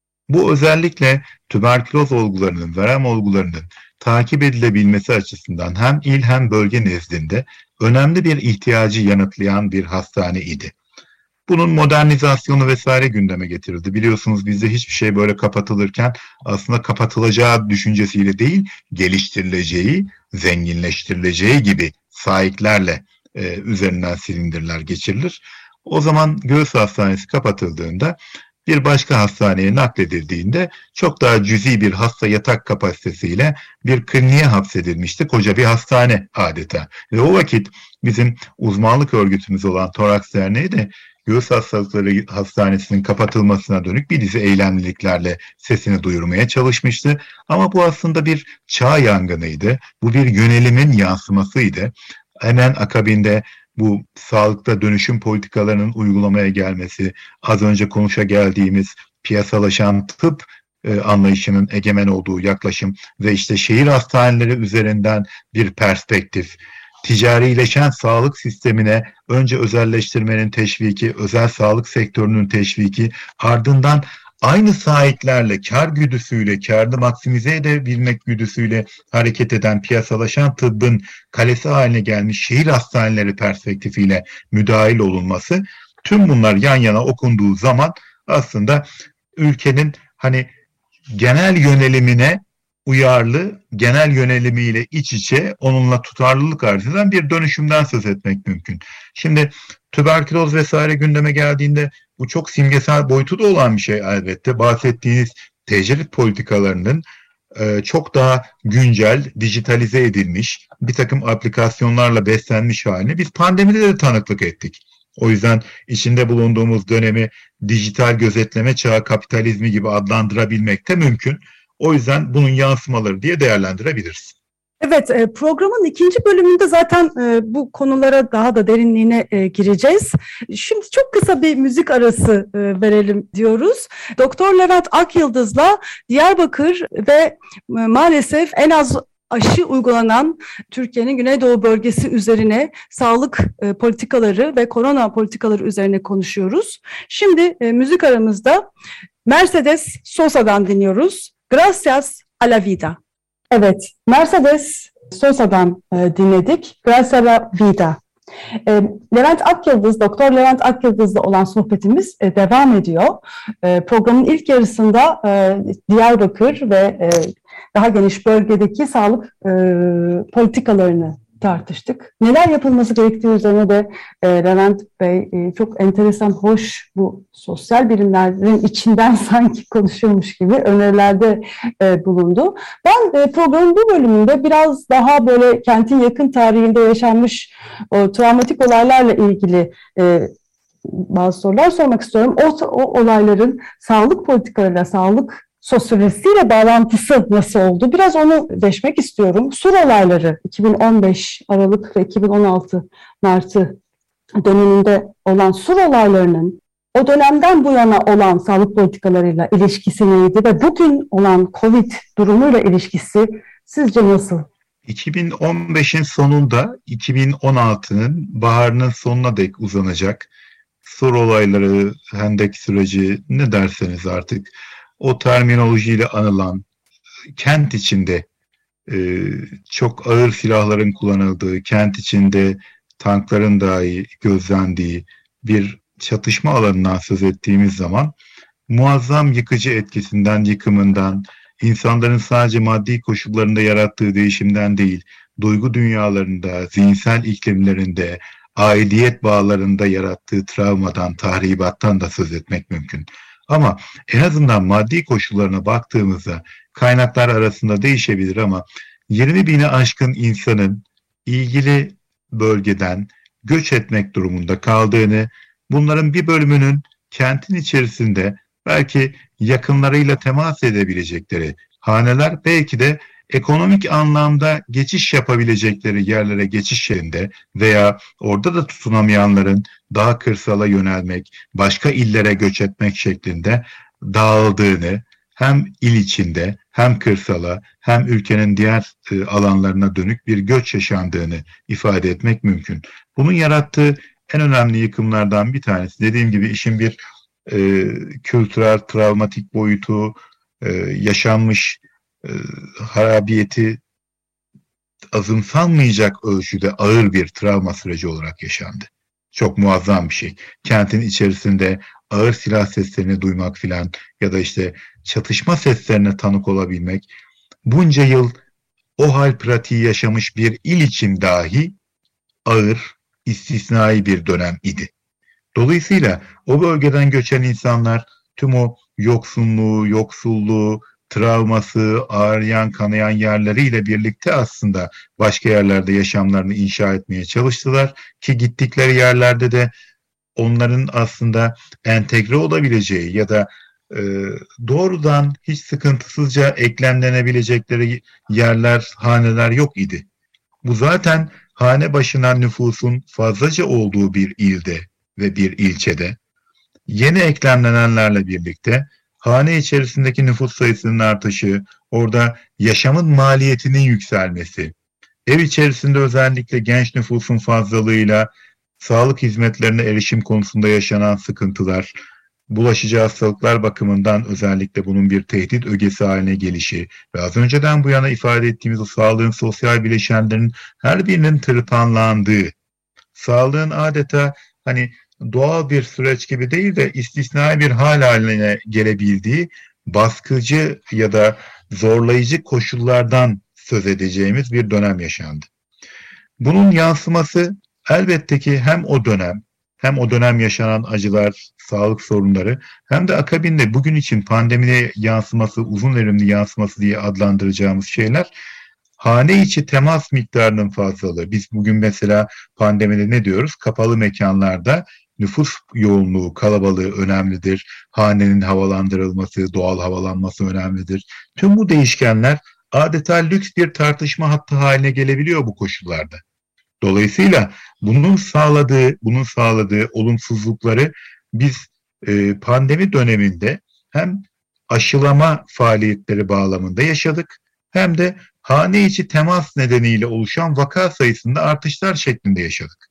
Bu özellikle tüberküloz olgularının, verem olgularının takip edilebilmesi açısından hem il hem bölge nezdinde önemli bir ihtiyacı yanıtlayan bir hastane idi. Bunun modernizasyonu vesaire gündeme getirildi. Biliyorsunuz bizde hiçbir şey böyle kapatılırken aslında kapatılacağı düşüncesiyle değil, geliştirileceği, zenginleştirileceği gibi saiklerle e, üzerinden silindirler geçirilir. O zaman Göğüs Hastanesi kapatıldığında, bir başka hastaneye nakledildiğinde çok daha cüzi bir hasta yatak kapasitesiyle bir kliniğe hapsedilmişti. Koca bir hastane adeta. Ve o vakit bizim uzmanlık örgütümüz olan Toraks Derneği de Göğüs Hastalıkları Hastanesi'nin kapatılmasına dönük bir dizi eylemliliklerle sesini duyurmaya çalışmıştı. Ama bu aslında bir çağ yangınıydı. Bu bir yönelimin yansımasıydı. Hemen akabinde bu sağlıkta dönüşüm politikalarının uygulamaya gelmesi, az önce konuşa geldiğimiz piyasalaşan tıp e, anlayışının egemen olduğu yaklaşım ve işte şehir hastaneleri üzerinden bir perspektif, ticarileşen sağlık sistemine önce özelleştirmenin teşviki, özel sağlık sektörünün teşviki, ardından aynı sahiplerle, kar güdüsüyle, kârını maksimize edebilmek güdüsüyle hareket eden piyasalaşan tıbbın kalesi haline gelmiş şehir hastaneleri perspektifiyle müdahil olunması, tüm bunlar yan yana okunduğu zaman aslında ülkenin hani genel yönelimine uyarlı, genel yönelimiyle iç içe, onunla tutarlılık arz eden bir dönüşümden söz etmek mümkün. Şimdi tüberküloz vesaire gündeme geldiğinde bu çok simgesel boyutu da olan bir şey elbette. Bahsettiğiniz tecrit politikalarının e, çok daha güncel, dijitalize edilmiş, bir takım aplikasyonlarla beslenmiş halini biz pandemide de tanıklık ettik. O yüzden içinde bulunduğumuz dönemi dijital gözetleme çağı kapitalizmi gibi adlandırabilmek de mümkün. O yüzden bunun yansımaları diye değerlendirebiliriz. Evet, programın ikinci bölümünde zaten bu konulara daha da derinliğine gireceğiz. Şimdi çok kısa bir müzik arası verelim diyoruz. Doktor Levent Akyıldız'la Diyarbakır ve maalesef en az aşı uygulanan Türkiye'nin Güneydoğu bölgesi üzerine sağlık e, politikaları ve korona politikaları üzerine konuşuyoruz. Şimdi e, müzik aramızda Mercedes Sosa'dan dinliyoruz. Gracias a la vida. Evet, Mercedes Sosa'dan e, dinledik. Gracias a la vida. E, Levent Akyıldız, Doktor Levent Akyıldız'la olan sohbetimiz e, devam ediyor. E, programın ilk yarısında e, Diyarbakır ve e, daha geniş bölgedeki sağlık e, politikalarını tartıştık. Neler yapılması gerektiği üzerine de e, Levent Bey e, çok enteresan, hoş, bu sosyal bilimlerin içinden sanki konuşuyormuş gibi önerilerde e, bulundu. Ben e, programın bu bölümünde biraz daha böyle kentin yakın tarihinde yaşanmış o travmatik olaylarla ilgili e, bazı sorular sormak istiyorum. O, o olayların sağlık politikalarıyla, sağlık sosyolojisiyle bağlantısı nasıl oldu? Biraz onu deşmek istiyorum. Sur olayları iki bin on beş Aralık ve iki bin on altı Mart'ı döneminde olan Sur olaylarının o dönemden bu yana olan sağlık politikalarıyla ilişkisi neydi ve bugün olan Covid durumuyla ilişkisi sizce nasıl? iki bin on beşin sonunda iki bin on altının baharının sonuna dek uzanacak Sur olayları, Hendek süreci, ne derseniz artık, o terminolojiyle anılan, kent içinde e, çok ağır silahların kullanıldığı, kent içinde tankların dahi gözlendiği bir çatışma alanından söz ettiğimiz zaman muazzam yıkıcı etkisinden, yıkımından, insanların sadece maddi koşullarında yarattığı değişimden değil, duygu dünyalarında, zihinsel iklimlerinde, aidiyet bağlarında yarattığı travmadan, tahribattan da söz etmek mümkün. Ama en azından maddi koşullarına baktığımızda kaynaklar arasında değişebilir ama yirmi bini aşkın insanın ilgili bölgeden göç etmek durumunda kaldığını, bunların bir bölümünün kentin içerisinde belki yakınlarıyla temas edebilecekleri haneler, belki de ekonomik anlamda geçiş yapabilecekleri yerlere geçiş yerinde veya orada da tutunamayanların daha kırsala yönelmek, başka illere göç etmek şeklinde dağıldığını, hem il içinde hem kırsala hem ülkenin diğer e, alanlarına dönük bir göç yaşandığını ifade etmek mümkün. Bunun yarattığı en önemli yıkımlardan bir tanesi, dediğim gibi, işin bir e, kültürel, travmatik boyutu, e, yaşanmış e, harabiyeti azımsanmayacak ölçüde ağır bir travma süreci olarak yaşandı. Çok muazzam bir şey. Kentin içerisinde ağır silah seslerini duymak filan ya da işte çatışma seslerine tanık olabilmek, bunca yıl o hal pratiği yaşamış bir il için dahi ağır, istisnai bir dönem idi. Dolayısıyla o bölgeden göçen insanlar tüm o yoksunluğu, yoksulluğu, travması, ağrıyan, kanayan yerleriyle birlikte aslında başka yerlerde yaşamlarını inşa etmeye çalıştılar ki gittikleri yerlerde de onların aslında entegre olabileceği ya da e, doğrudan hiç sıkıntısızca eklemlenebilecekleri yerler, haneler yok idi. Bu zaten hane başına nüfusun fazlaca olduğu bir ilde ve bir ilçede yeni eklemlenenlerle birlikte hane içerisindeki nüfus sayısının artışı, orada yaşamın maliyetinin yükselmesi, ev içerisinde özellikle genç nüfusun fazlalığıyla sağlık hizmetlerine erişim konusunda yaşanan sıkıntılar, bulaşıcı hastalıklar bakımından özellikle bunun bir tehdit ögesi haline gelişi ve az önceden bu yana ifade ettiğimiz o sağlığın sosyal bileşenlerinin her birinin tırpanlandığı, sağlığın adeta hani doğal bir süreç gibi değil de istisnai bir hal haline gelebildiği baskıcı ya da zorlayıcı koşullardan söz edeceğimiz bir dönem yaşandı. Bunun yansıması elbette ki hem o dönem hem o dönem yaşanan acılar, sağlık sorunları hem de akabinde bugün için pandemide yansıması, uzun erimli yansıması diye adlandıracağımız şeyler, hane içi temas miktarının fazlalığı. Biz bugün mesela pandemide ne diyoruz? Kapalı mekanlarda nüfus yoğunluğu, kalabalığı önemlidir. Hanenin havalandırılması, doğal havalanması önemlidir. Tüm bu değişkenler adeta lüks bir tartışma hattı haline gelebiliyor bu koşullarda. Dolayısıyla bunun sağladığı, bunun sağladığı olumsuzlukları biz e, pandemi döneminde hem aşılama faaliyetleri bağlamında yaşadık hem de hane içi temas nedeniyle oluşan vaka sayısında artışlar şeklinde yaşadık.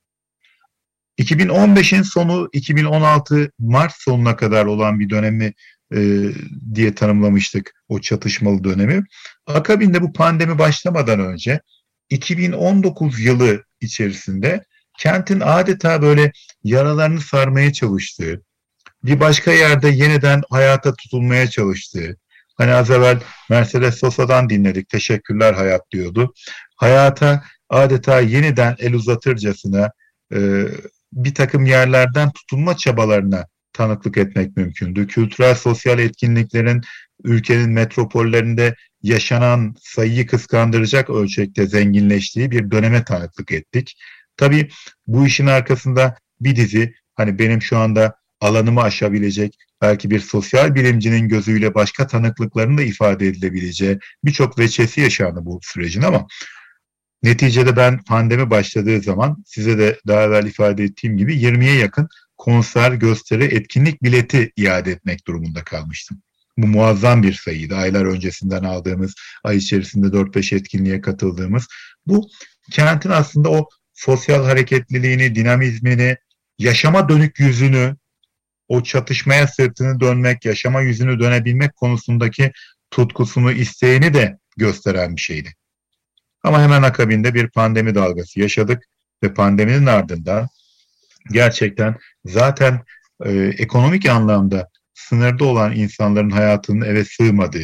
iki bin on beşin sonu iki bin on altı Mart sonuna kadar olan bir dönemi e, diye tanımlamıştık o çatışmalı dönemi. Akabinde bu pandemi başlamadan önce iki bin on dokuz yılı içerisinde kentin adeta böyle yaralarını sarmaya çalıştığı, bir başka yerde yeniden hayata tutulmaya çalıştığı, hani az evvel Mercedes Sosa'dan dinledik, teşekkürler hayat diyordu. Hayata adeta yeniden el uzatırcasına e, bir takım yerlerden tutunma çabalarına tanıklık etmek mümkündü. Kültürel, sosyal etkinliklerin ülkenin metropollerinde yaşanan sayıyı kıskandıracak ölçekte zenginleştiği bir döneme tanıklık ettik. Tabii bu işin arkasında bir dizi, hani benim şu anda alanımı aşabilecek, belki bir sosyal bilimcinin gözüyle başka tanıklıkların da ifade edilebileceği birçok veçesi yaşandı bu sürecin, ama neticede ben pandemi başladığı zaman size de daha evvel ifade ettiğim gibi yirmiye yakın konser, gösteri, etkinlik bileti iade etmek durumunda kalmıştım. Bu muazzam bir sayıydı. Aylar öncesinden aldığımız, ay içerisinde dört beş etkinliğe katıldığımız. Bu kentin aslında o sosyal hareketliliğini, dinamizmini, yaşama dönük yüzünü, o çatışmaya sırtını dönmek, yaşama yüzünü dönebilmek konusundaki tutkusunu, isteğini de gösteren bir şeydi. Ama hemen akabinde bir pandemi dalgası yaşadık ve pandeminin ardından gerçekten zaten e, ekonomik anlamda sınırda olan insanların hayatının eve sığmadığı,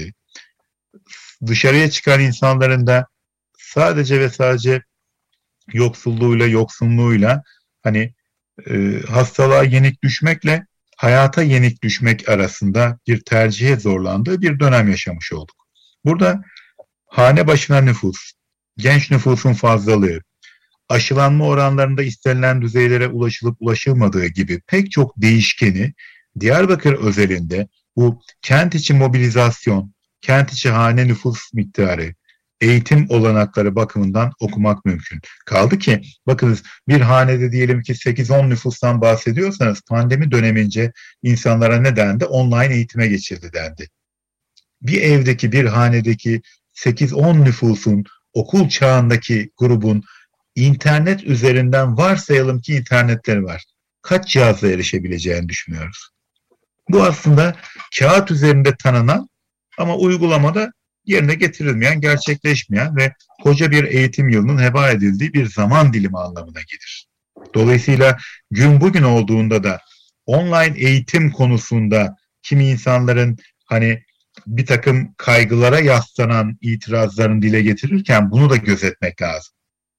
dışarıya çıkan insanların da sadece ve sadece yoksulluğuyla, yoksunluğuyla, hani e, hastalığa yenik düşmekle hayata yenik düşmek arasında bir tercihe zorlandığı bir dönem yaşamış olduk. Burada hane başına nüfus, genç nüfusun fazlalığı, aşılanma oranlarında istenilen düzeylere ulaşılıp ulaşılmadığı gibi pek çok değişkeni Diyarbakır özelinde bu kent içi mobilizasyon, kent içi hane nüfus miktarı, eğitim olanakları bakımından okumak mümkün. Kaldı ki bakınız, bir hanede diyelim ki sekiz on nüfustan bahsediyorsanız pandemi dönemince insanlara ne dendi? Online eğitime geçildi dendi. Bir evdeki, bir hanedeki sekiz on nüfusun, okul çağındaki grubun internet üzerinden, varsayalım ki internetleri var, kaç cihazla erişebileceğini düşünüyoruz. Bu aslında kağıt üzerinde tanınan ama uygulamada yerine getirilmeyen, gerçekleşmeyen ve koca bir eğitim yılının heba edildiği bir zaman dilimi anlamına gelir. Dolayısıyla gün bugün olduğunda da online eğitim konusunda kimi insanların hani bir takım kaygılara yaslanan itirazlarını dile getirirken bunu da gözetmek lazım.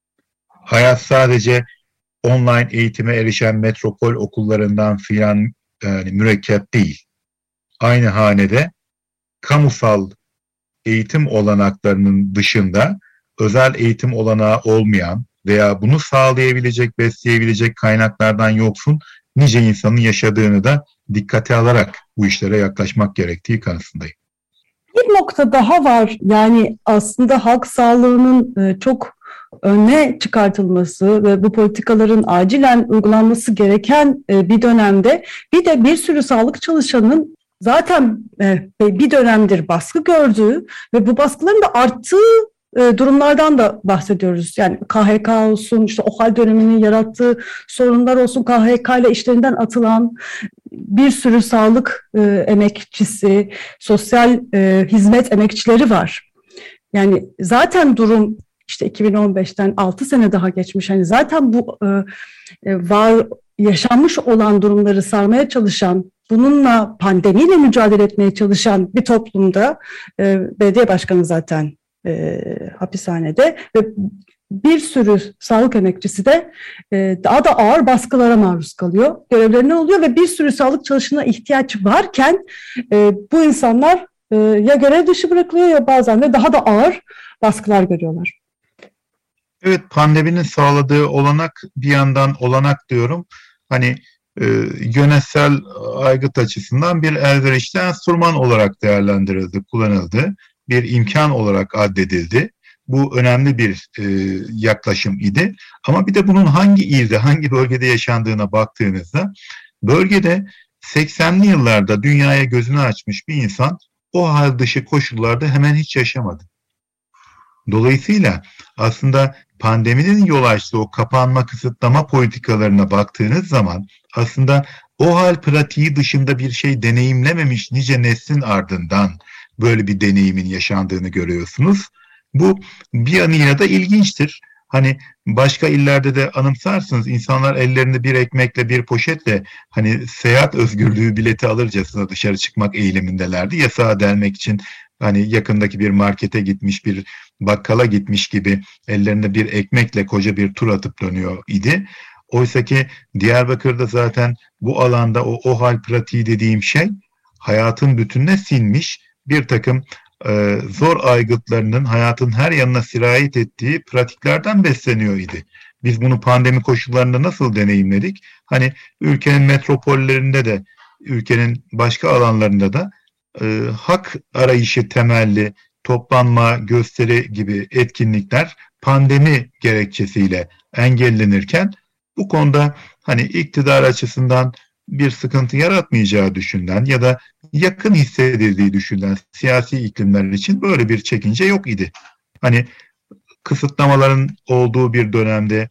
Hayat sadece online eğitime erişen metropol okullarından filan yani mürekkep değil. Aynı hanede kamusal eğitim olanaklarının dışında özel eğitim olanağı olmayan veya bunu sağlayabilecek, besleyebilecek kaynaklardan yoksun nice insanın yaşadığını da dikkate alarak bu işlere yaklaşmak gerektiği kanısındayım. Bir nokta daha var. Yani aslında halk sağlığının çok öne çıkartılması ve bu politikaların acilen uygulanması gereken bir dönemde bir de bir sürü sağlık çalışanının zaten bir dönemdir baskı gördüğü ve bu baskıların da arttığı durumlardan da bahsediyoruz. Yani K H K olsun, işte OHAL döneminin yarattığı sorunlar olsun, K H K ile işlerinden atılan bir sürü sağlık emekçisi, sosyal hizmet emekçileri var. Yani zaten durum işte iki bin on beşten altı sene daha geçmiş. Yani zaten bu var yaşanmış olan durumları sarmaya çalışan, bununla pandemiyle mücadele etmeye çalışan bir toplumda e, belediye başkanı zaten e, hapishanede ve bir sürü sağlık emekçisi de e, daha da ağır baskılara maruz kalıyor. Görevlerine oluyor ve bir sürü sağlık çalışanına ihtiyaç varken e, bu insanlar e, ya görev dışı bırakılıyor ya bazen de daha da ağır baskılar görüyorlar. Evet, pandeminin sağladığı olanak, bir yandan olanak diyorum, hani e, yönetsel aygıt açısından bir elverişli enstrüman olarak değerlendirildi, kullanıldı, bir imkan olarak addedildi. Bu önemli bir e, yaklaşım idi. Ama bir de bunun hangi ilde, hangi bölgede yaşandığına baktığınızda, bölgede seksenli yıllarda dünyaya gözünü açmış bir insan o hal dışı koşullarda hemen hiç yaşamadı. Dolayısıyla aslında pandeminin yol açtığı o kapanma, kısıtlama politikalarına baktığınız zaman aslında o hal pratiği dışında bir şey deneyimlememiş nice neslin ardından böyle bir deneyimin yaşandığını görüyorsunuz. Bu bir yanıyla da ilginçtir. Hani başka illerde de anımsarsınız, insanlar ellerinde bir ekmekle bir poşetle hani seyahat özgürlüğü bileti alırcasına dışarı çıkmak eğilimindelerdi. Yasağa delmek için hani yakındaki bir markete gitmiş, bir bakkala gitmiş gibi ellerinde bir ekmekle koca bir tur atıp dönüyor idi. Oysa ki Diyarbakır'da zaten bu alanda o, o hal pratiği dediğim şey hayatın bütününe sinmiş bir takım e, zor aygıtlarının hayatın her yanına sirayet ettiği pratiklerden besleniyor idi. Biz bunu pandemi koşullarında nasıl deneyimledik? Hani ülkenin metropollerinde de, ülkenin başka alanlarında da e, hak arayışı temelli toplanma, gösteri gibi etkinlikler pandemi gerekçesiyle engellenirken bu konuda hani iktidar açısından bir sıkıntı yaratmayacağı düşünülen ya da yakın hissedildiği düşünülen siyasi iklimler için böyle bir çekince yok idi. Hani kısıtlamaların olduğu bir dönemde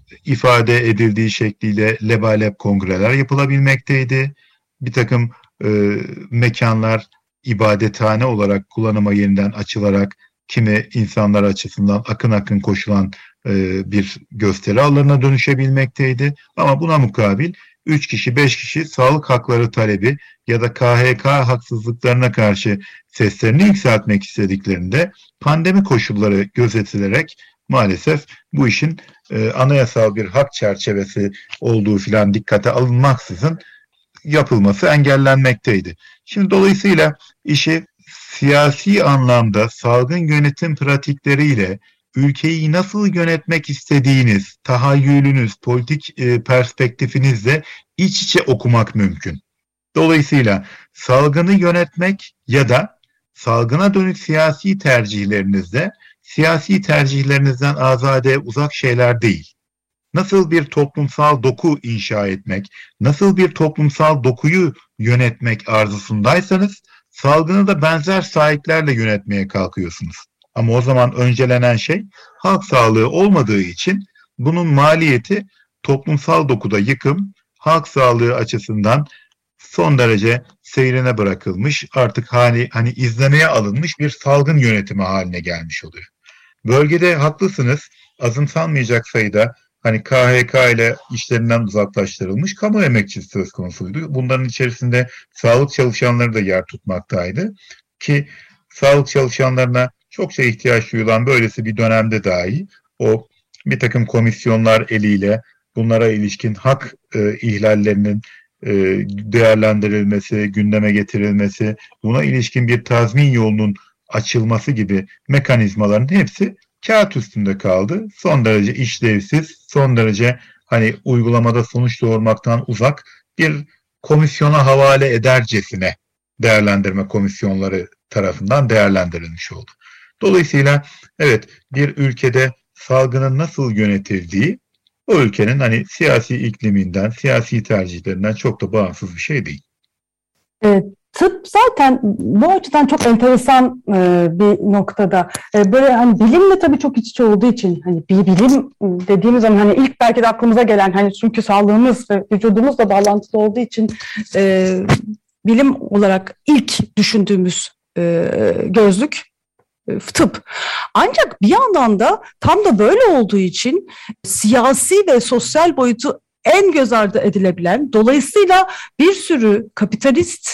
ifade edildiği şekliyle lebalep kongreler yapılabilmekteydi. Bir takım e, mekanlar ibadethane olarak kullanıma yeniden açılarak kimi insanlar açısından akın akın koşulan e, bir gösteri alanına dönüşebilmekteydi. Ama buna mukabil üç kişi, beş kişi sağlık hakları talebi ya da K H K haksızlıklarına karşı seslerini yükseltmek istediklerinde pandemi koşulları gözetilerek maalesef bu işin e, anayasal bir hak çerçevesi olduğu filan dikkate alınmaksızın yapılması engellenmekteydi. Şimdi dolayısıyla işi siyasi anlamda salgın yönetim pratikleriyle ülkeyi nasıl yönetmek istediğiniz, tahayyülünüz, politik e, perspektifinizle iç içe okumak mümkün. Dolayısıyla salgını yönetmek ya da salgına dönük siyasi tercihlerinizde siyasi tercihlerinizden azade uzak şeyler değil. Nasıl bir toplumsal doku inşa etmek, nasıl bir toplumsal dokuyu yönetmek arzusundaysanız salgını da benzer sahiplerle yönetmeye kalkıyorsunuz. Ama o zaman öncelenen şey halk sağlığı olmadığı için bunun maliyeti toplumsal dokuda yıkım, halk sağlığı açısından son derece seyrine bırakılmış, artık hani, hani izlemeye alınmış bir salgın yönetimi haline gelmiş oluyor. Bölgede haklısınız, azımsanmayacak sayıda hani K H K ile işlerinden uzaklaştırılmış kamu emekçisi söz konusuydu. Bunların içerisinde sağlık çalışanları da yer tutmaktaydı ki sağlık çalışanlarına çokça ihtiyaç duyulan böylesi bir dönemde dahi o bir takım komisyonlar eliyle bunlara ilişkin hak e, ihlallerinin e, değerlendirilmesi, gündeme getirilmesi, buna ilişkin bir tazmin yolunun açılması gibi mekanizmaların hepsi kağıt üstünde kaldı. Son derece işlevsiz, son derece hani uygulamada sonuç doğurmaktan uzak bir komisyona havale edercesine değerlendirme komisyonları tarafından değerlendirilmiş oldu. Dolayısıyla evet, bir ülkede salgının nasıl yönetildiği o ülkenin hani siyasi ikliminden, siyasi tercihlerinden çok da bağımsız bir şey değil. Evet. Tıp zaten bu açıdan çok enteresan e, bir noktada. E, böyle hani bilimle tabii çok iç içe olduğu için hani bir bilim dediğimiz zaman hani ilk belki de aklımıza gelen hani çünkü sağlığımız ve vücudumuzla bağlantılı olduğu için e, bilim olarak ilk düşündüğümüz e, gözlük e, tıp. Ancak bir yandan da tam da böyle olduğu için siyasi ve sosyal boyutu en göz ardı edilebilen, dolayısıyla bir sürü kapitalist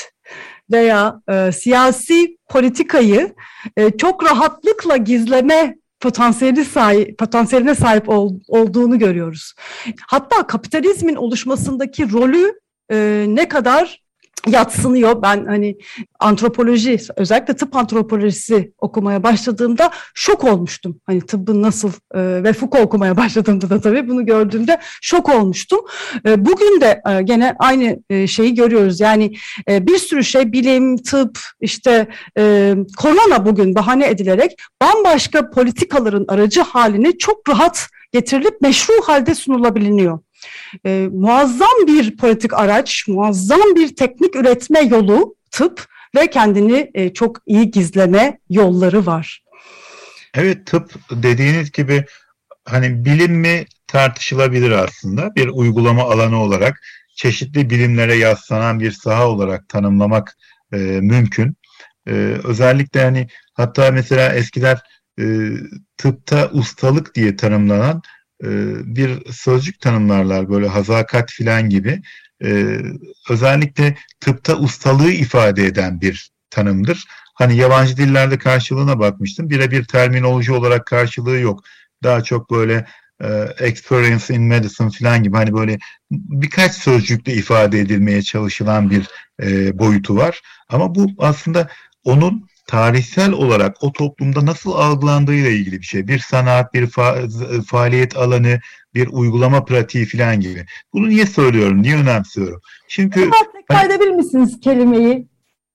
veya e, siyasi politikayı e, çok rahatlıkla gizleme potansiyeli sahip, potansiyeline sahip ol, olduğunu görüyoruz. Hatta kapitalizmin oluşmasındaki rolü e, ne kadar yadsınıyor. Ben hani antropoloji, özellikle tıp antropolojisi okumaya başladığımda şok olmuştum. Hani tıbbın nasıl e, ve Foucault okumaya başladığımda da tabii bunu gördüğümde şok olmuştum. E, bugün de e, gene aynı e, şeyi görüyoruz. Yani e, bir sürü şey, bilim, tıp, işte e, korona bugün bahane edilerek bambaşka politikaların aracı haline çok rahat getirilip meşru halde sunulabiliyor. Ee, muazzam bir politik araç, muazzam bir teknik üretme yolu tıp ve kendini e, çok iyi gizleme yolları var. Evet, tıp dediğiniz gibi hani bilim mi tartışılabilir aslında. Bir uygulama alanı olarak çeşitli bilimlere yaslanan bir saha olarak tanımlamak e, mümkün. E, özellikle hani hatta mesela eskiler e, tıpta ustalık diye tanımlanan e, bir sözcük tanımlarlar, böyle hazakat filan gibi. E, özellikle tıpta ustalığı ifade eden bir tanımdır. Hani yabancı dillerde karşılığına bakmıştım. Birebir terminoloji olarak karşılığı yok. Daha çok böyle e, experience in medicine falan gibi hani böyle birkaç sözcükle ifade edilmeye çalışılan bir e, boyutu var. Ama bu aslında onun tarihsel olarak o toplumda nasıl algılandığıyla ilgili bir şey. Bir sanat, bir fa- faaliyet alanı, bir uygulama pratiği falan gibi. Bunu niye söylüyorum, niye önemsiyorum? Çünkü Acaba tekrar edebilir misiniz kelimeyi?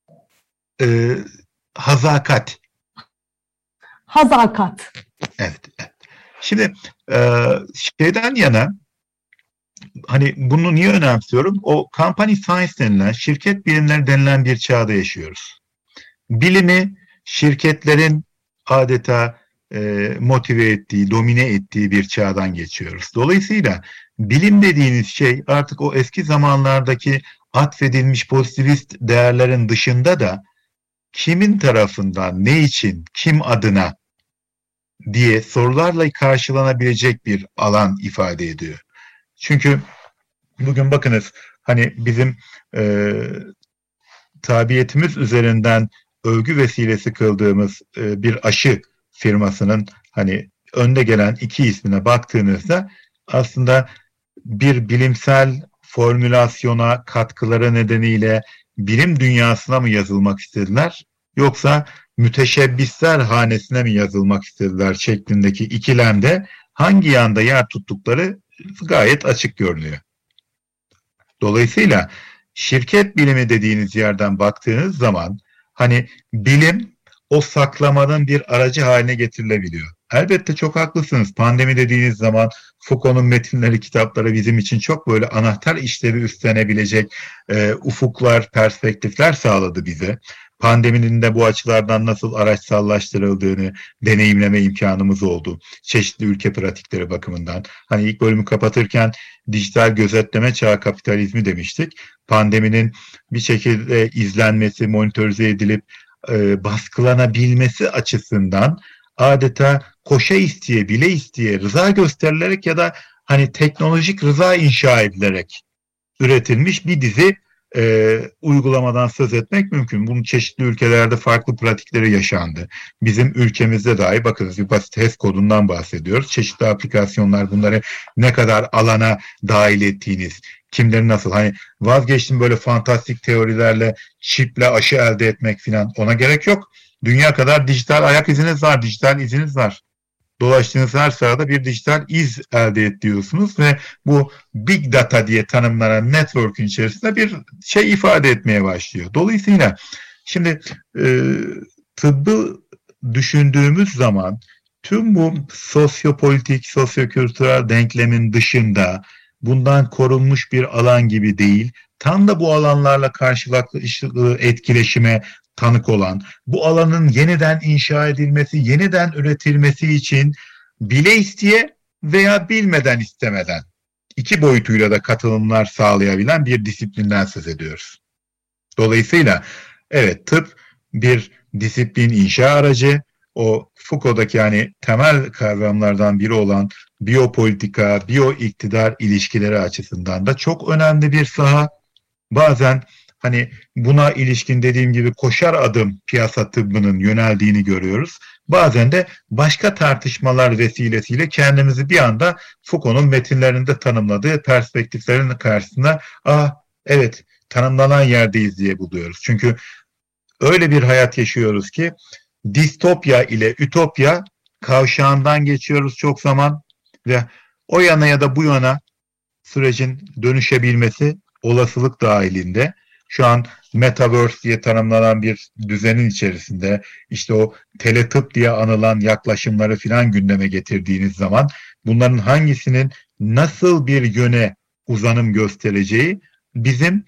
e, hazakat. Hazakat. Evet, evet. Şimdi e, şeyden yana hani bunu niye önemsiyorum? O company science denilen, şirket bilimleri denilen bir çağda yaşıyoruz. Bilimi şirketlerin adeta e, motive ettiği, domine ettiği bir çağdan geçiyoruz. Dolayısıyla bilim dediğiniz şey artık o eski zamanlardaki atfedilmiş pozitivist değerlerin dışında da kimin tarafından, ne için, kim adına diye sorularla karşılanabilecek bir alan ifade ediyor. Çünkü bugün bakınız hani bizim e, tabiyetimiz üzerinden övgü vesilesi kıldığımız e, bir aşı firmasının hani önde gelen iki ismine baktığınızda aslında bir bilimsel formülasyona katkıları nedeniyle bilim dünyasına mı yazılmak istediler yoksa müteşebbisler hanesine mi yazılmak istediler şeklindeki ikilemde hangi yanda yer tuttukları gayet açık görünüyor. Dolayısıyla şirket bilimi dediğiniz yerden baktığınız zaman hani bilim o saklamanın bir aracı haline getirilebiliyor. Elbette çok haklısınız. Pandemi dediğiniz zaman Foucault'un metinleri, kitapları bizim için çok böyle anahtar işlevi üstlenebilecek e, ufuklar, perspektifler sağladı bize. Pandeminin de bu açılardan nasıl araçsallaştırıldığını deneyimleme imkanımız oldu. Çeşitli ülke pratikleri bakımından. Hani ilk bölümü kapatırken dijital gözetleme çağı kapitalizmi demiştik. Pandeminin bir şekilde izlenmesi, monitörize edilip e, baskılanabilmesi açısından adeta koşa isteye, bile isteye, rıza gösterilerek ya da hani teknolojik rıza inşa edilerek üretilmiş bir dizi e, uygulamadan söz etmek mümkün. Bunun çeşitli ülkelerde farklı pratikleri yaşandı. Bizim ülkemizde dahi bakınız bir basit H E S kodundan bahsediyoruz. Çeşitli aplikasyonlar bunları ne kadar alana dahil ettiğiniz, kimleri nasıl hani vazgeçtim böyle fantastik teorilerle çiple aşı elde etmek filan ona gerek yok. Dünya kadar dijital ayak iziniz var, dijital iziniz var. Dolaştığınız her sırada bir dijital iz elde ediyorsunuz ve bu big data diye tanımlanan network'ün içerisinde bir şey ifade etmeye başlıyor. Dolayısıyla şimdi e, tıbbı düşündüğümüz zaman tüm bu sosyopolitik, sosyokültürel denklemin dışında bundan korunmuş bir alan gibi değil, tam da bu alanlarla karşılıklı etkileşime tanık olan, bu alanın yeniden inşa edilmesi, yeniden üretilmesi için bile isteye veya bilmeden istemeden iki boyutuyla da katılımlar sağlayabilen bir disiplinden söz ediyoruz. Dolayısıyla evet tıp bir disiplin inşa aracı, o Foucault'daki yani temel kavramlardan biri olan biyopolitika, biyoiktidar ilişkileri açısından da çok önemli bir saha. Bazen hani buna ilişkin dediğim gibi koşar adım piyasa tıbbının yöneldiğini görüyoruz. Bazen de başka tartışmalar vesilesiyle kendimizi bir anda Foucault'un metinlerinde tanımladığı perspektiflerin karşısında ah evet tanımlanan yerdeyiz diye buluyoruz. Çünkü öyle bir hayat yaşıyoruz ki distopya ile ütopya kavşağından geçiyoruz çok zaman ve o yana ya da bu yana sürecin dönüşebilmesi olasılık dahilinde. Şu an Metaverse diye tanımlanan bir düzenin içerisinde işte o teletıp diye anılan yaklaşımları filan gündeme getirdiğiniz zaman bunların hangisinin nasıl bir yöne uzanım göstereceği bizim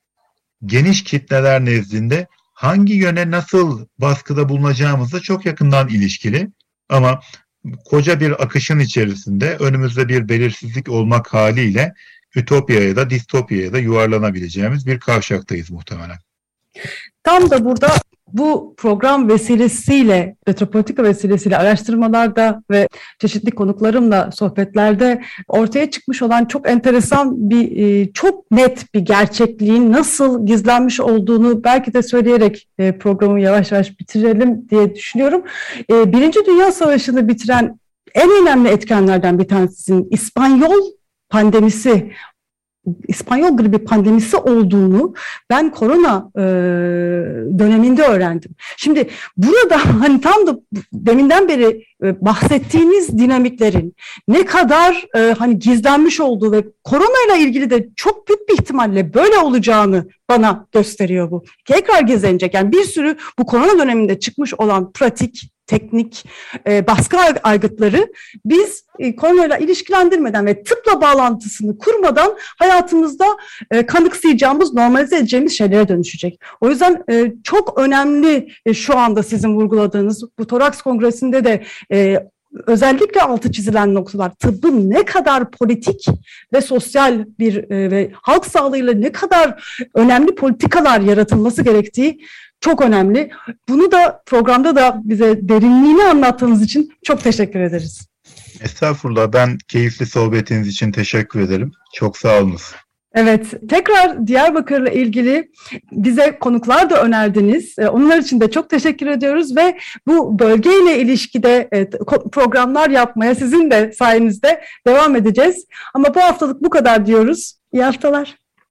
geniş kitleler nezdinde hangi yöne nasıl baskıda bulunacağımızla çok yakından ilişkili. Ama koca bir akışın içerisinde önümüzde bir belirsizlik olmak haliyle ütopyaya da distopyaya da yuvarlanabileceğimiz bir kavşaktayız muhtemelen. Tam da burada bu program vesilesiyle, Metropolitika vesilesiyle araştırmalarda ve çeşitli konuklarımla sohbetlerde ortaya çıkmış olan çok enteresan bir, çok net bir gerçekliğin nasıl gizlenmiş olduğunu belki de söyleyerek programı yavaş yavaş bitirelim diye düşünüyorum. Birinci Dünya Savaşı'nı bitiren en önemli etkenlerden bir tanesinin İspanyol pandemisi, İspanyol gribi pandemisi olduğunu ben korona e, döneminde öğrendim. Şimdi burada hani tam da deminden beri e, bahsettiğiniz dinamiklerin ne kadar e, hani gizlenmiş olduğu ve koronayla ilgili de çok büyük bir ihtimalle böyle olacağını bana gösteriyor bu. Tekrar gizlenecek. Yani bir sürü bu korona döneminde çıkmış olan pratik, teknik e, baskı aygıtları biz e, konuyla ilişkilendirmeden ve tıpla bağlantısını kurmadan hayatımızda e, kanıksayacağımız, normalize edeceğimiz şeylere dönüşecek. O yüzden e, çok önemli e, şu anda sizin vurguladığınız bu Toraks Kongresi'nde de e, özellikle altı çizilen noktalar, tıbbın ne kadar politik ve sosyal bir e, ve halk sağlığıyla ne kadar önemli politikalar yaratılması gerektiği çok önemli. Bunu da programda da bize derinliğini anlattığınız için çok teşekkür ederiz. Estağfurullah, ben keyifli sohbetiniz için teşekkür ederim. Çok sağ olunuz. Evet, tekrar Diyarbakır'la ilgili bize konuklar da önerdiniz. Onlar için de çok teşekkür ediyoruz ve bu bölgeyle ilişkide programlar yapmaya sizin de sayenizde devam edeceğiz. Ama bu haftalık bu kadar diyoruz. İyi haftalar.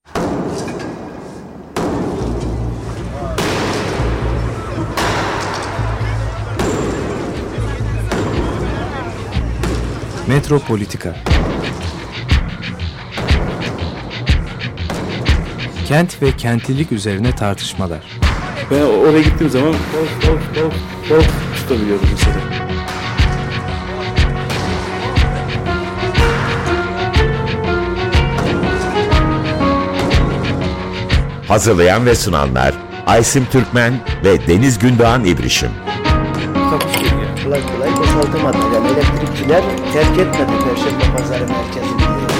Metropolitika. Kent ve kentlilik üzerine tartışmalar. Ben oraya gittiğim zaman balık balık balık balık tutabiliyordum mesela. Hazırlayan ve sunanlar Aysim Türkmen ve Deniz Gündoğan İbrişim. Takus geliyor. Kolay kolay boşaltamadı. Yani elektrikçiler terk etmedi Perşembe Pazarı merkezini.